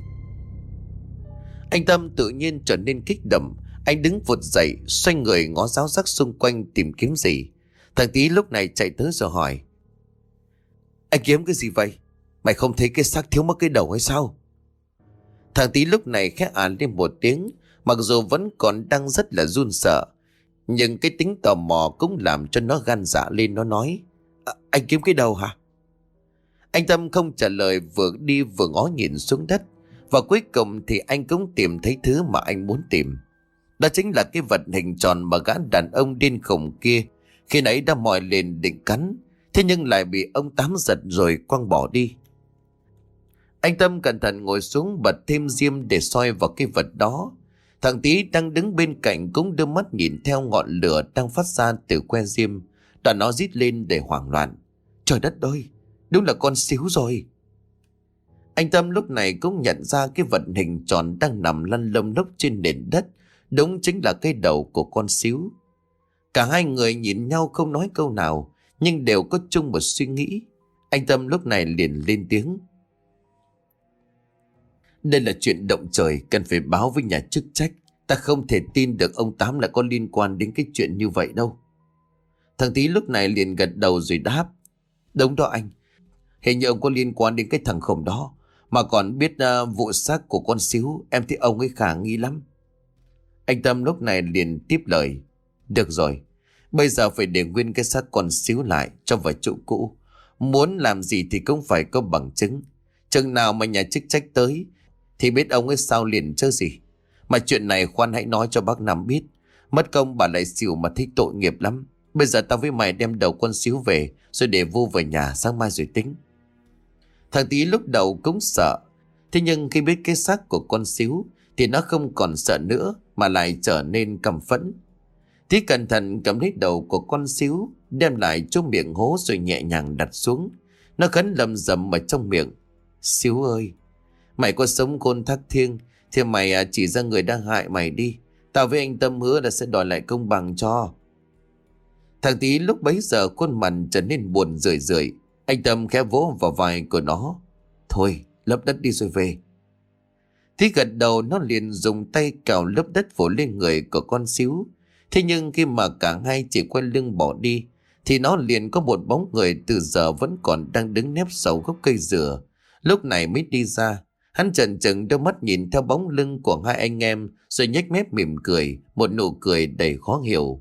Anh Tâm tự nhiên trở nên kích động. Anh đứng vụt dậy, xoay người ngó ráo rác xung quanh tìm kiếm gì. Thằng Tí lúc này chạy tới rồi hỏi: Anh kiếm cái gì vậy? Mày không thấy cái xác thiếu mất cái đầu hay sao? Thằng Tí lúc này khẽ ả lên một tiếng. Mặc dù vẫn còn đang rất là run sợ, nhưng cái tính tò mò cũng làm cho nó gan dạ lên. Nó nói: à, Anh kiếm cái đầu hả? Anh Tâm không trả lời, vừa đi vừa ngó nhìn xuống đất. Và cuối cùng thì anh cũng tìm thấy thứ mà anh muốn tìm. Đó chính là cái vật hình tròn mà gã đàn ông điên khùng kia khi nãy đã mòi lên định cắn. Thế nhưng lại bị ông Tám giật rồi quăng bỏ đi. Anh Tâm cẩn thận ngồi xuống bật thêm diêm để soi vào cái vật đó. Thằng Tí đang đứng bên cạnh cũng đưa mắt nhìn theo ngọn lửa đang phát ra từ que diêm. Đoạn nó rít lên để hoảng loạn: Trời đất ơi, đúng là con xíu rồi. Anh Tâm lúc này cũng nhận ra cái vật hình tròn đang nằm lăn lông lốc trên nền đất đúng chính là cái đầu của con xíu. Cả hai người nhìn nhau không nói câu nào, nhưng đều có chung một suy nghĩ. Anh Tâm lúc này liền lên tiếng: Đây là chuyện động trời, cần phải báo với nhà chức trách. Ta không thể tin được ông Tám lại có liên quan đến cái chuyện như vậy đâu. Thằng Tí lúc này liền gật đầu rồi đáp: Đúng đó anh, hình như ông có liên quan đến cái thằng khổng đó. Mà còn biết uh, vụ xác của con xíu, em thấy ông ấy khả nghi lắm. Anh Tâm lúc này liền tiếp lời: Được rồi, bây giờ phải để nguyên cái xác con xíu lại cho vào chỗ cũ. Muốn làm gì thì cũng phải có bằng chứng. Chừng nào mà nhà chức trách tới thì biết ông ấy sao liền chứ gì. Mà chuyện này khoan hãy nói cho bác Năm biết. Mất công bà lại xỉu mà thấy tội nghiệp lắm. Bây giờ tao với mày đem đầu con xíu về, rồi để vô về nhà, sáng mai rồi tính. Thằng Tí lúc đầu cũng sợ. Thế nhưng khi biết cái xác của con xíu thì nó không còn sợ nữa, mà lại trở nên căm phẫn. Tí cẩn thận cầm lấy đầu của con xíu, đem lại chỗ miệng hố rồi nhẹ nhàng đặt xuống. Nó khấn lầm rầm ở trong miệng: Xíu ơi, mày có sống khôn thác thiêng thì mày chỉ ra người đang hại mày đi. Tao với anh Tâm hứa là sẽ đòi lại công bằng cho. Thằng Tí lúc bấy giờ khuôn mặt trở nên buồn rười rượi. Anh Tâm khẽ vỗ vào vai của nó: Thôi lấp đất đi rồi về. Tí gật đầu, nó liền dùng tay cào lớp đất phủ lên người của con xíu. Thế nhưng khi mà cả hai chỉ quay lưng bỏ đi thì nó liền có một bóng người từ giờ vẫn còn đang đứng nép sau gốc cây dừa. Lúc này mới đi ra. Hắn chần chừng đôi mắt nhìn theo bóng lưng của hai anh em rồi nhếch mép mỉm cười, một nụ cười đầy khó hiểu.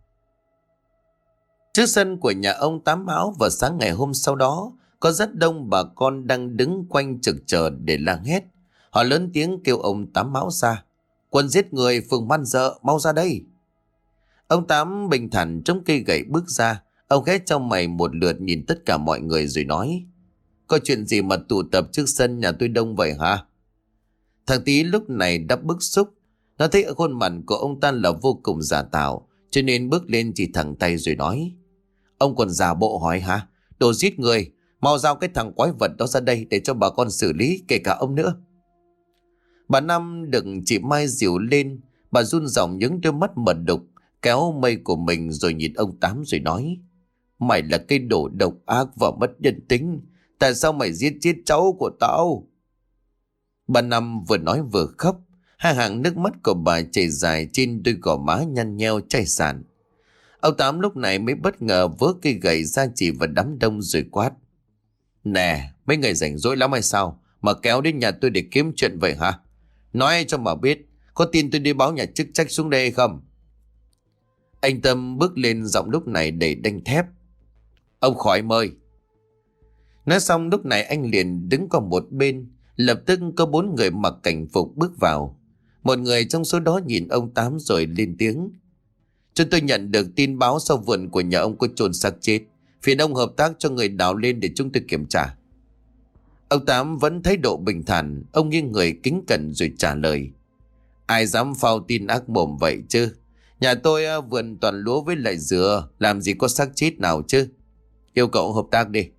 Trước sân của nhà ông Tám Mão vào sáng ngày hôm sau đó, có rất đông bà con đang đứng quanh trực chờ để la hét. Họ lớn tiếng kêu ông Tám Mão ra. Quân giết người phường Man Dợ, mau ra đây. Ông Tám bình thản chống cây gậy bước ra. Ông khẽ trong mày một lượt nhìn tất cả mọi người rồi nói: Có chuyện gì mà tụ tập trước sân nhà tôi đông vậy hả? Thằng Tí lúc này đã bức xúc. Nó thấy khuôn mặt của ông ta là vô cùng giả tạo, cho nên bước lên chỉ thẳng tay rồi nói: Ông còn giả bộ hỏi hả? Đồ giết người, mau giao cái thằng quái vật đó ra đây để cho bà con xử lý, kể cả ông nữa. Bà Năm được chị Mai dìu lên. Bà run rẩy những đôi mắt mờ đục kéo mây của mình rồi nhìn ông Tám rồi nói: Mày là cái đồ độc ác và mất nhân tính. Tại sao mày giết chết cháu của tao? Bà Năm vừa nói vừa khóc. Hai hàng nước mắt của bà chảy dài trên đôi gò má nhăn nheo chai sạn. Ông Tám lúc này mới bất ngờ vớ cây gậy ra chỉ vào đám đông rồi quát: Nè, mấy người rảnh rỗi lắm hay sao mà kéo đến nhà tôi để kiếm chuyện vậy hả? Nói cho mà biết, có tin tôi đi báo nhà chức trách xuống đây hay không? Anh Tâm bước lên, giọng lúc này đầy đanh thép: Ông khỏi mời. Nói xong lúc này anh liền đứng qua một bên. Lập tức có bốn người mặc cảnh phục bước vào. Một người trong số đó nhìn ông Tám rồi lên tiếng: Chúng tôi nhận được tin báo sau vườn của nhà ông có chôn xác chết. Phiền ông hợp tác cho người đào lên để chúng tôi kiểm tra. Ông Tám vẫn thái độ bình thản. Ông nghiêng người kính cẩn rồi trả lời: Ai dám phao tin ác mồm vậy chứ? Nhà tôi vườn toàn lúa với lại dừa, làm gì có xác chết nào chứ? Yêu cầu hợp tác đi.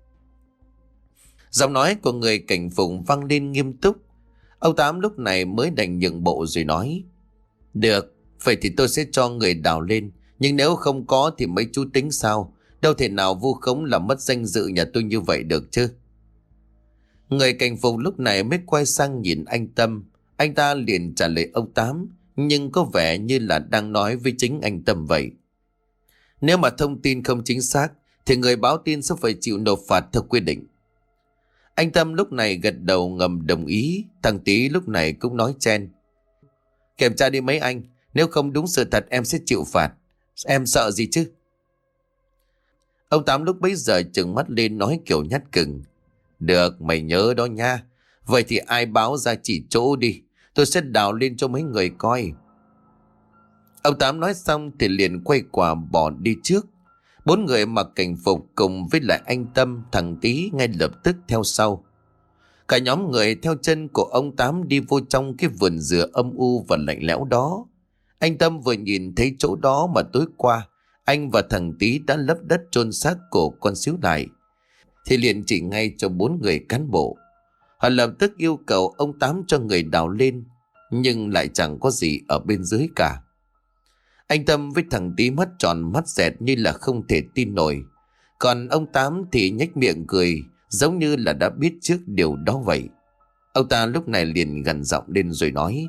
Giọng nói của người cảnh phục vang lên nghiêm túc. Ông Tám lúc này mới đành nhượng bộ rồi nói: Được, vậy thì tôi sẽ cho người đào lên. Nhưng nếu không có thì mấy chú tính sao? Đâu thể nào vu khống làm mất danh dự nhà tôi như vậy được chứ. Người cảnh phục lúc này mới quay sang nhìn anh Tâm. Anh ta liền trả lời ông Tám, nhưng có vẻ như là đang nói với chính anh Tâm vậy. Nếu mà thông tin không chính xác thì người báo tin sẽ phải chịu nộp phạt theo quy định. Anh Tâm lúc này gật đầu ngầm đồng ý. Thằng Tí lúc này cũng nói chen: Kiểm tra đi mấy anh, nếu không đúng sự thật em sẽ chịu phạt. Em sợ gì chứ? Ông Tám lúc bấy giờ trừng mắt lên nói kiểu nhát cừng: Được, mày nhớ đó nha. Vậy thì ai báo ra chỉ chỗ đi, tôi sẽ đào lên cho mấy người coi. Ông Tám nói xong thì liền quay qua bỏ đi trước. Bốn người mặc cảnh phục cùng với lại anh Tâm, thằng Tí ngay lập tức theo sau. Cả nhóm người theo chân của ông Tám đi vô trong cái vườn dừa âm u và lạnh lẽo đó. Anh Tâm vừa nhìn thấy chỗ đó mà tối qua anh và thằng Tí đã lấp đất chôn xác của con xíu lại, thì liền chỉ ngay cho bốn người cán bộ. Họ lập tức yêu cầu ông Tám cho người đào lên, nhưng lại chẳng có gì ở bên dưới cả. Anh Tâm với thằng Tí mắt tròn mắt dẹt như là không thể tin nổi. Còn ông Tám thì nhếch miệng cười, giống như là đã biết trước điều đó vậy. Ông ta lúc này liền gằn giọng lên rồi nói: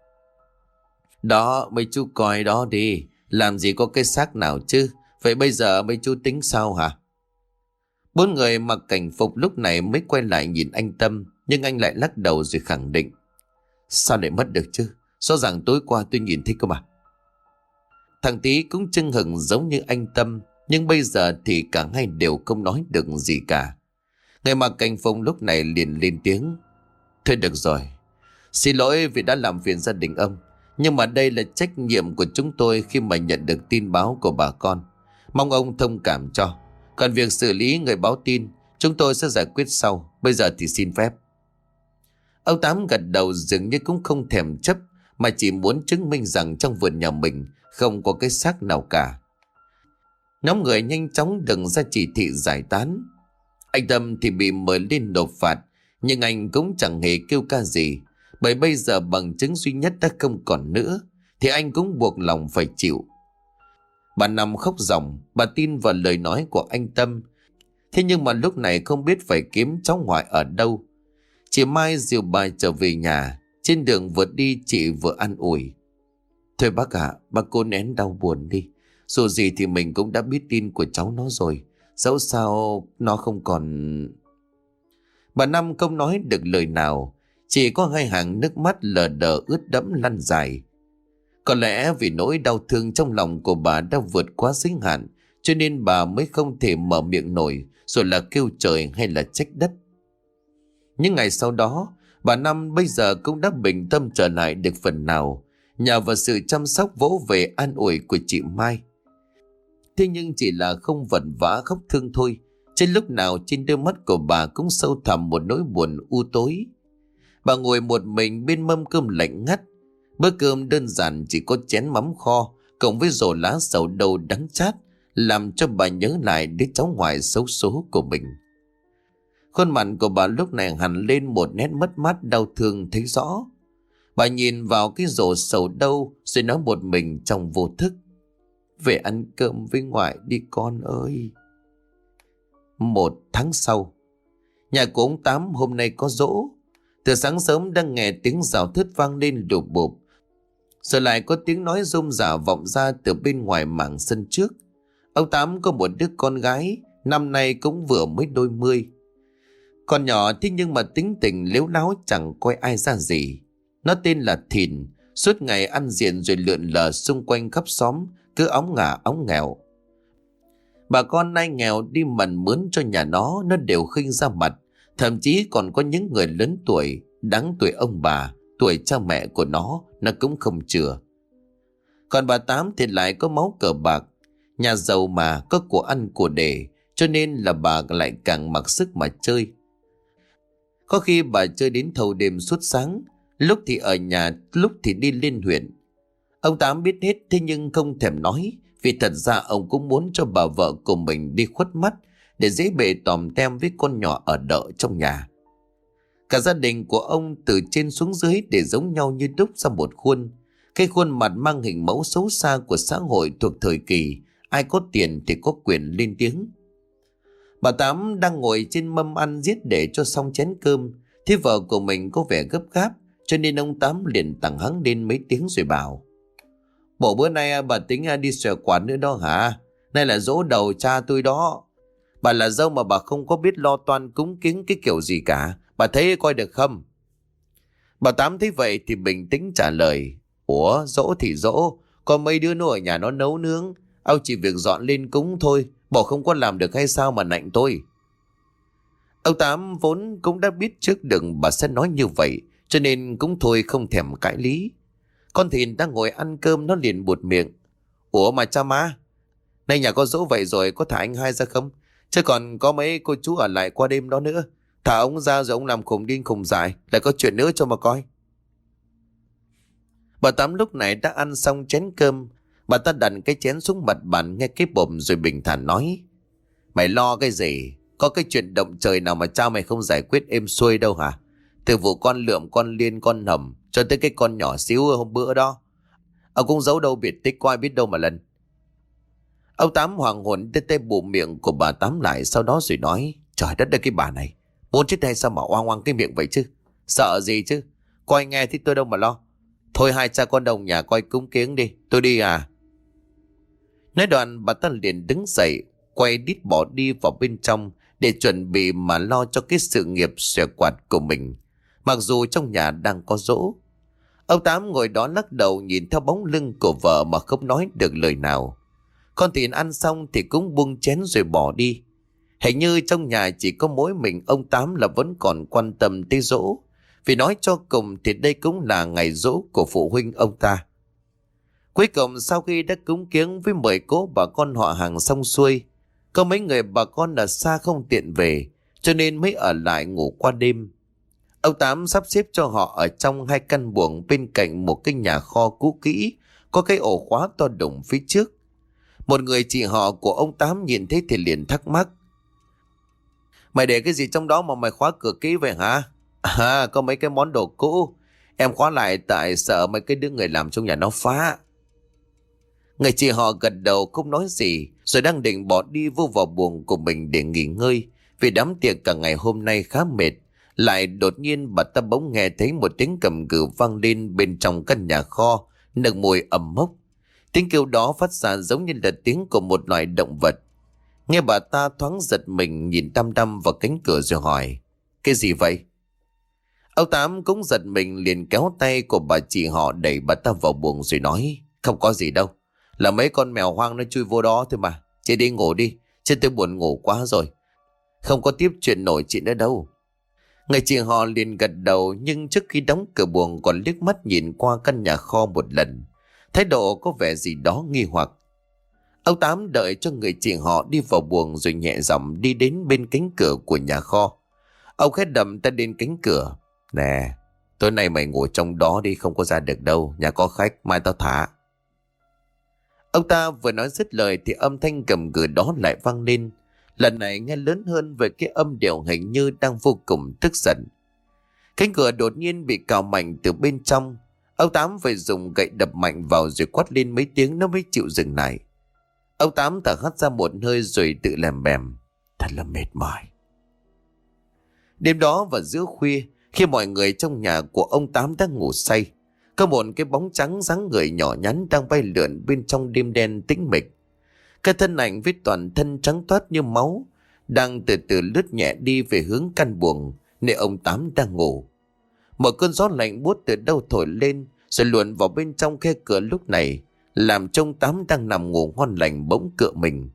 Đó, mấy chú coi đó đi, làm gì có cái xác nào chứ? Vậy bây giờ mấy chú tính sao hả? Bốn người mặc cảnh phục lúc này mới quay lại nhìn anh Tâm, nhưng anh lại lắc đầu rồi khẳng định: Sao lại mất được chứ? Rõ ràng tối qua tôi nhìn thấy cơ mà. Thằng Tí cũng chưng hừng giống như anh Tâm, nhưng bây giờ thì cả hai đều không nói được gì cả. Người mặc cảnh phục lúc này liền lên tiếng: Thôi được rồi, xin lỗi vì đã làm phiền gia đình ông, nhưng mà đây là trách nhiệm của chúng tôi khi mà nhận được tin báo của bà con. Mong ông thông cảm cho. Còn việc xử lý người báo tin chúng tôi sẽ giải quyết sau. Bây giờ thì xin phép. Ông Tám gật đầu dường như cũng không thèm chấp, mà chỉ muốn chứng minh rằng trong vườn nhà mình không có cái xác nào cả. Nhóm người nhanh chóng đừng ra chỉ thị giải tán. Anh Tâm thì bị mời lên nộp phạt, nhưng anh cũng chẳng hề kêu ca gì, bởi bây giờ bằng chứng duy nhất đã không còn nữa, thì anh cũng buộc lòng phải chịu. Bà Năm khóc ròng, bà tin vào lời nói của anh Tâm, Thế nhưng mà lúc này không biết phải kiếm cháu ngoại ở đâu. Chị Mai dìu bà trở về nhà. Trên đường vượt đi chị vừa an ủi: Thôi bác ạ, bác cố nén đau buồn đi. Dù gì thì mình cũng đã biết tin của cháu nó rồi. Dẫu sao nó không còn... Bà Năm không nói được lời nào. Chỉ có hai hàng nước mắt lờ đờ ướt đẫm lăn dài. Có lẽ vì nỗi đau thương trong lòng của bà đã vượt quá giới hạn, cho nên bà mới không thể mở miệng nổi, rồi là kêu trời hay là trách đất. Những ngày sau đó, bà Năm bây giờ cũng đã bình tâm trở lại được phần nào, nhờ vào sự chăm sóc vỗ về an ủi của chị Mai. Thế nhưng chỉ là không vật vã khóc thương thôi, trên lúc nào trên đôi mắt của bà cũng sâu thẳm một nỗi buồn u tối. Bà ngồi một mình bên mâm cơm lạnh ngắt. Bữa cơm đơn giản chỉ có chén mắm kho cộng với rổ lá sầu đâu đắng chát, làm cho bà nhớ lại đứa cháu ngoại xấu số của mình. Khuôn mặt của bà lúc này hằn lên một nét mất mát đau thương thấy rõ. Bà nhìn vào cái rổ sầu đâu rồi nói một mình trong vô thức: Về ăn cơm với ngoại đi con ơi. Một tháng sau, nhà của ông Tám hôm nay có giỗ. Từ sáng sớm đang nghe tiếng rào thứt vang lên đụp bụp, rồi lại có tiếng nói rôm rả vọng ra từ bên ngoài mảng sân trước. Ông Tám có một đứa con gái, năm nay cũng vừa mới đôi mươi. Con nhỏ thế nhưng mà tính tình lếu láo chẳng coi ai ra gì. Nó tên là Thìn, suốt ngày ăn diện rồi lượn lờ xung quanh khắp xóm, cứ óng ngả óng nghèo. Bà con nay nghèo đi mần mướn cho nhà nó, nó đều khinh ra mặt. Thậm chí còn có những người lớn tuổi, đáng tuổi ông bà, tuổi cha mẹ của nó, nó cũng không chừa. Còn bà Tám thì lại có máu cờ bạc. Nhà giàu mà có của ăn của để, cho nên là bà lại càng mặc sức mà chơi. Có khi bà chơi đến thâu đêm suốt sáng, lúc thì ở nhà, lúc thì đi lên huyện. Ông Tám biết hết thế nhưng không thèm nói, vì thật ra ông cũng muốn cho bà vợ của mình đi khuất mắt, để dễ bề tòm tem với con nhỏ ở đợ trong nhà. Cả gia đình của ông từ trên xuống dưới để giống nhau như đúc ra một khuôn. Cái khuôn mặt mang hình mẫu xấu xa của xã hội thuộc thời kỳ ai có tiền thì có quyền lên tiếng. Bà Tám đang ngồi trên mâm ăn giết để cho xong chén cơm. Thế vợ của mình có vẻ gấp gáp, cho nên ông Tám liền tằng hắng lên mấy tiếng rồi bảo: Bộ bữa nay bà tính đi xòe quán nữa đó hả? Nay là giỗ đầu cha tôi đó. Bà là dâu mà bà không có biết lo toan cúng kiến cái kiểu gì cả. Bà thấy coi được không? Bà Tám thấy vậy thì bình tĩnh trả lời: Ủa, dỗ thì dỗ, có mấy đứa nó ở nhà nó nấu nướng, ông chỉ việc dọn lên cúng thôi, bộ không có làm được hay sao mà nạnh tôi. Ông Tám vốn cũng đã biết trước được bà sẽ nói như vậy, cho nên cũng thôi không thèm cãi lý. Con Thìn đang ngồi ăn cơm nó liền buột miệng: Ủa mà cha má, nay nhà có dỗ vậy rồi có thả anh hai ra không? Chứ còn có mấy cô chú ở lại qua đêm đó nữa. Thả ông ra rồi ông làm khùng điên khùng dại, lại có chuyện nữa cho mà coi. Bà Tám lúc này đã ăn xong chén cơm. Bà ta đặt cái chén xuống mặt bàn nghe cái bồm rồi bình thản nói: Mày lo cái gì? Có cái chuyện động trời nào mà cha mày không giải quyết êm xuôi đâu hả? Từ vụ con lượm, con liên, con hầm cho tới cái con nhỏ xíu hôm bữa đó, ông cũng giấu đâu biệt tích, có ai biết đâu mà lần. Ông Tám hoàng hồn tê tê bụm miệng của bà Tám lại, sau đó rồi nói: Trời đất ơi, cái bà này muốn chết hay sao mà oang oang cái miệng vậy chứ? Sợ gì chứ? Coi nghe thì tôi đâu mà lo. Thôi hai cha con đồng nhà coi cúng kiếng đi, tôi đi à. Nói đoạn bà ta liền đứng dậy, quay đít bỏ đi vào bên trong để chuẩn bị mà lo cho cái sự nghiệp xòe quạt của mình, mặc dù trong nhà đang có giỗ. Ông Tám ngồi đó lắc đầu nhìn theo bóng lưng của vợ mà không nói được lời nào. Con Thìn ăn xong thì cũng buông chén rồi bỏ đi. Hình như trong nhà chỉ có mỗi mình ông Tám là vẫn còn quan tâm tới giỗ, vì nói cho cùng thì đây cũng là ngày giỗ của phụ huynh ông ta. Cuối cùng sau khi đã cúng kiếng với mười cỗ bà con họ hàng xong xuôi, có mấy người bà con ở xa không tiện về, cho nên mới ở lại ngủ qua đêm. Ông Tám sắp xếp cho họ ở trong hai căn buồng bên cạnh một cái nhà kho cũ kỹ, có cái ổ khóa to đùng phía trước. Một người chị họ của ông Tám nhìn thấy thì liền thắc mắc: Mày để cái gì trong đó mà mày khóa cửa kỹ vậy hả? À, có mấy cái món đồ cũ, em khóa lại tại sợ mấy cái đứa người làm trong nhà nó phá. Người chị họ gật đầu không nói gì, rồi đang định bỏ đi vô vào buồng của mình để nghỉ ngơi, vì đám tiệc cả ngày hôm nay khá mệt. Lại đột nhiên bà ta bỗng nghe thấy một tiếng cầm cừ vang lên bên trong căn nhà kho, nồng mùi ẩm mốc. Tiếng kêu đó phát ra giống như là tiếng của một loài động vật. Nghe bà ta thoáng giật mình, nhìn đăm đăm vào cánh cửa rồi hỏi: cái gì vậy? Ông Tám cũng giật mình, liền kéo tay của bà chị họ đẩy bà ta vào buồng rồi nói: không có gì đâu, là mấy con mèo hoang nó chui vô đó thôi mà. Chị đi ngủ đi, chứ tôi buồn ngủ quá rồi, không có tiếp chuyện nổi chị nữa đâu. Người chị họ liền gật đầu, nhưng trước khi đóng cửa buồng còn liếc mắt nhìn qua căn nhà kho một lần, thái độ có vẻ gì đó nghi hoặc. Ông Tám đợi cho người chị họ đi vào buồng rồi nhẹ giọng đi đến bên cánh cửa của nhà kho. Ông khẽ đầm tay lên cánh cửa: nè, tối nay mày ngủ trong đó đi, không có ra được đâu, nhà có khách, mai tao thả. Ông ta vừa nói dứt lời thì âm thanh cầm cừ đó lại vang lên, lần này nghe lớn hơn về cái âm điệu hình như đang vô cùng tức giận. Cánh cửa đột nhiên bị cào mạnh từ bên trong. Ông Tám phải dùng gậy đập mạnh vào rồi quát lên mấy tiếng nó mới chịu dừng lại. Ông Tám thở hắt ra một hơi rồi tự lèm bèm: thật là mệt mỏi. Đêm đó vào giữa khuya, khi mọi người trong nhà của ông Tám đang ngủ say, có một cái bóng trắng dáng người nhỏ nhắn đang bay lượn bên trong đêm đen tĩnh mịch. Cái thân ảnh với toàn thân trắng toát như máu đang từ từ lướt nhẹ đi về hướng căn buồng nơi ông Tám đang ngủ. Một cơn gió lạnh buốt từ đâu thổi lên rồi luồn vào bên trong khe cửa lúc này, làm cho ông Tám đang nằm ngủ ngon lành bỗng cựa mình.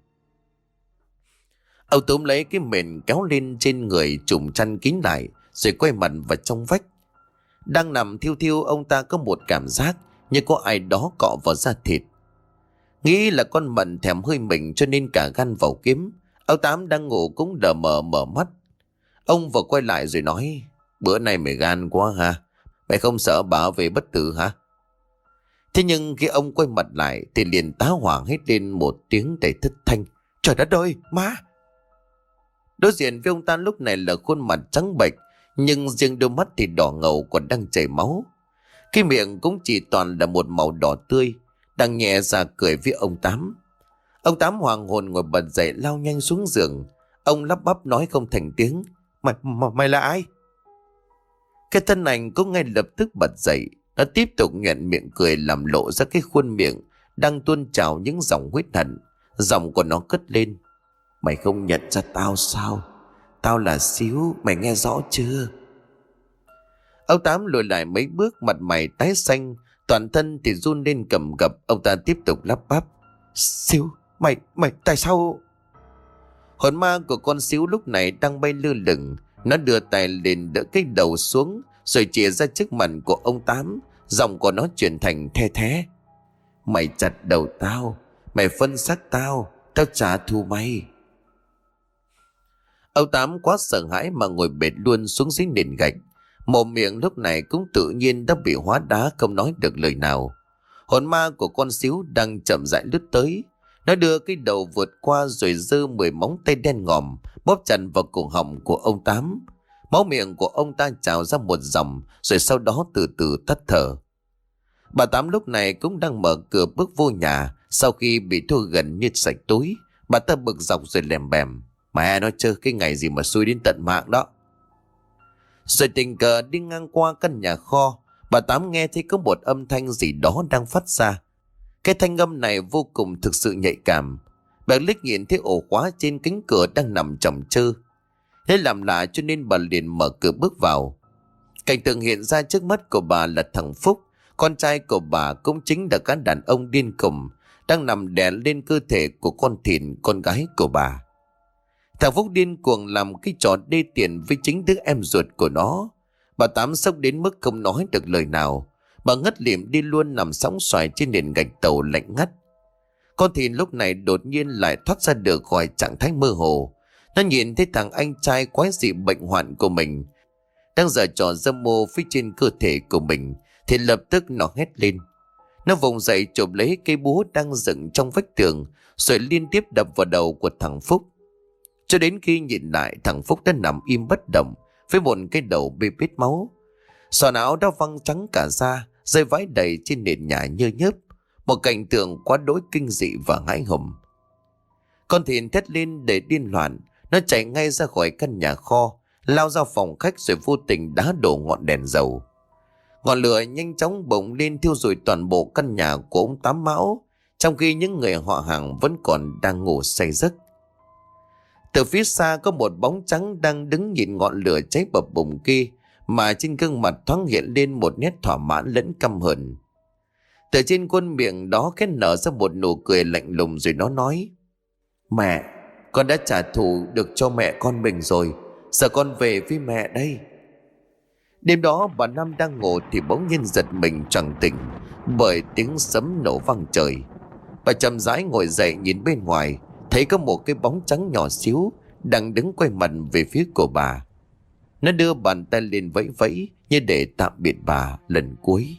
Ông túm lấy cái mền kéo lên trên người, trùm chăn kín lại rồi quay mặt vào trong vách. Đang nằm thiêu thiêu, ông ta có một cảm giác như có ai đó cọ vào da thịt. Nghĩ là con Mận thèm hơi mình cho nên cả gan vào kiếm. Ông Tám đang ngủ cũng đờ mờ mở mắt. Ông vừa quay lại rồi nói: bữa nay mày gan quá hả? Mày không sợ bảo về bất tử hả? Thế nhưng khi ông quay mặt lại thì liền tá hỏa hết lên một tiếng đầy thất thanh: trời đất ơi, ma! Đối diện với ông ta lúc này là khuôn mặt trắng bệch, nhưng riêng đôi mắt thì đỏ ngầu còn đang chảy máu. Cái miệng cũng chỉ toàn là một màu đỏ tươi, đang nhẹ ra cười với ông Tám. Ông Tám hoàng hồn ngồi bật dậy, lao nhanh xuống giường. Ông lắp bắp nói không thành tiếng: Mày, mày, mày là ai? Cái thân ảnh cũng ngay lập tức bật dậy. Nó tiếp tục nhoẻn miệng cười, làm lộ ra cái khuôn miệng đang tuôn trào những dòng huyết hận. Giọng của nó cất lên: mày không nhận ra tao sao? Tao là Xíu, mày nghe rõ chưa? Ông Tám lùi lại mấy bước, mặt mày tái xanh, toàn thân thì run lên cầm cập. Ông ta tiếp tục lắp bắp: Xíu, mày, mày, tại sao? Hồn ma của con Xíu lúc này đang bay lơ lửng. Nó đưa tay lên đỡ cái đầu xuống rồi chìa ra trước mặt của ông Tám. Giọng của nó chuyển thành the thé: mày chặt đầu tao, mày phân xác tao, tao trả thù mày. Ông Tám quá sợ hãi mà ngồi bệt luôn xuống dưới nền gạch. Mồm miệng lúc này cũng tự nhiên đã bị hóa đá, không nói được lời nào. Hồn ma của con Xíu đang chậm rãi lướt tới. Nó đưa cái đầu vượt qua rồi giơ mười móng tay đen ngòm bóp chặt vào cổ họng của ông Tám. Máu miệng của ông ta trào ra một dòng, rồi sau đó từ từ tắt thở. Bà Tám lúc này cũng đang mở cửa bước vô nhà. Sau khi bị thua gần như sạch túi, bà ta bực dọc rồi lèm bèm: mẹ nó chơi cái ngày gì mà xui đến tận mạng đó. Rồi tình cờ đi ngang qua căn nhà kho, bà Tám nghe thấy có một âm thanh gì đó đang phát ra. Cái thanh âm này vô cùng thực sự nhạy cảm. Bà liếc nhìn thấy ổ khóa trên cánh cửa đang nằm chồng chơ. Thế làm lạ cho nên bà liền mở cửa bước vào. Cảnh tượng hiện ra trước mắt của bà là thằng Phúc, con trai của bà, cũng chính là cái đàn ông điên khùng đang nằm đè lên cơ thể của con Thìn, con gái của bà. Thằng Phúc điên cuồng làm cái trò đê tiện với chính đứa em ruột của nó. Bà Tám sốc đến mức không nói được lời nào. Bà ngất lịm đi luôn, nằm sóng xoài trên nền gạch tàu lạnh ngắt. Con Thìn lúc này đột nhiên lại thoát ra được khỏi trạng thái mơ hồ. Nó nhìn thấy thằng anh trai quái dị bệnh hoạn của mình đang giở trò dâm mô phía trên cơ thể của mình, thì lập tức nó hét lên. Nó vùng dậy chộp lấy cây búa đang dựng trong vách tường rồi liên tiếp đập vào đầu của thằng Phúc. Cho đến khi nhìn lại, thằng Phúc đã nằm im bất động với một cái đầu bê bết máu. Sọ áo đã văng trắng cả da, rơi vãi đầy trên nền nhà nhơ nhớp. một cảnh tượng quá đỗi kinh dị và hãi hùng. Con thìn thét lên để điên loạn, nó chạy ngay ra khỏi căn nhà kho, lao ra phòng khách rồi vô tình đá đổ ngọn đèn dầu. Ngọn lửa nhanh chóng bùng lên thiêu rụi toàn bộ căn nhà của ông Tám Mão, trong khi những người họ hàng vẫn còn đang ngủ say giấc. Từ phía xa có một bóng trắng đang đứng nhìn ngọn lửa cháy bập bùng kia, mà trên gương mặt thoáng hiện lên một nét thỏa mãn lẫn căm hờn. Từ trên khuôn miệng đó khẽ nở ra một nụ cười lạnh lùng rồi nó nói: Mẹ, con đã trả thù được cho mẹ con mình rồi, giờ con về với mẹ đây. Đêm đó bà Năm đang ngủ thì bỗng nhiên giật mình choàng tỉnh bởi tiếng sấm nổ vang trời. Bà chậm rãi ngồi dậy nhìn bên ngoài, thấy có một cái bóng trắng nhỏ xíu đang đứng quay mặt về phía của bà. Nó đưa bàn tay lên vẫy vẫy như để tạm biệt bà lần cuối.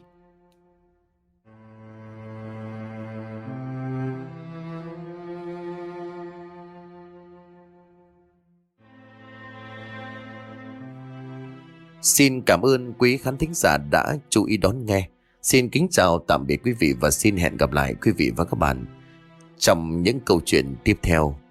Xin cảm ơn quý khán thính giả đã chú ý đón nghe. Xin kính chào tạm biệt quý vị và xin hẹn gặp lại quý vị và các bạn trong những câu chuyện tiếp theo.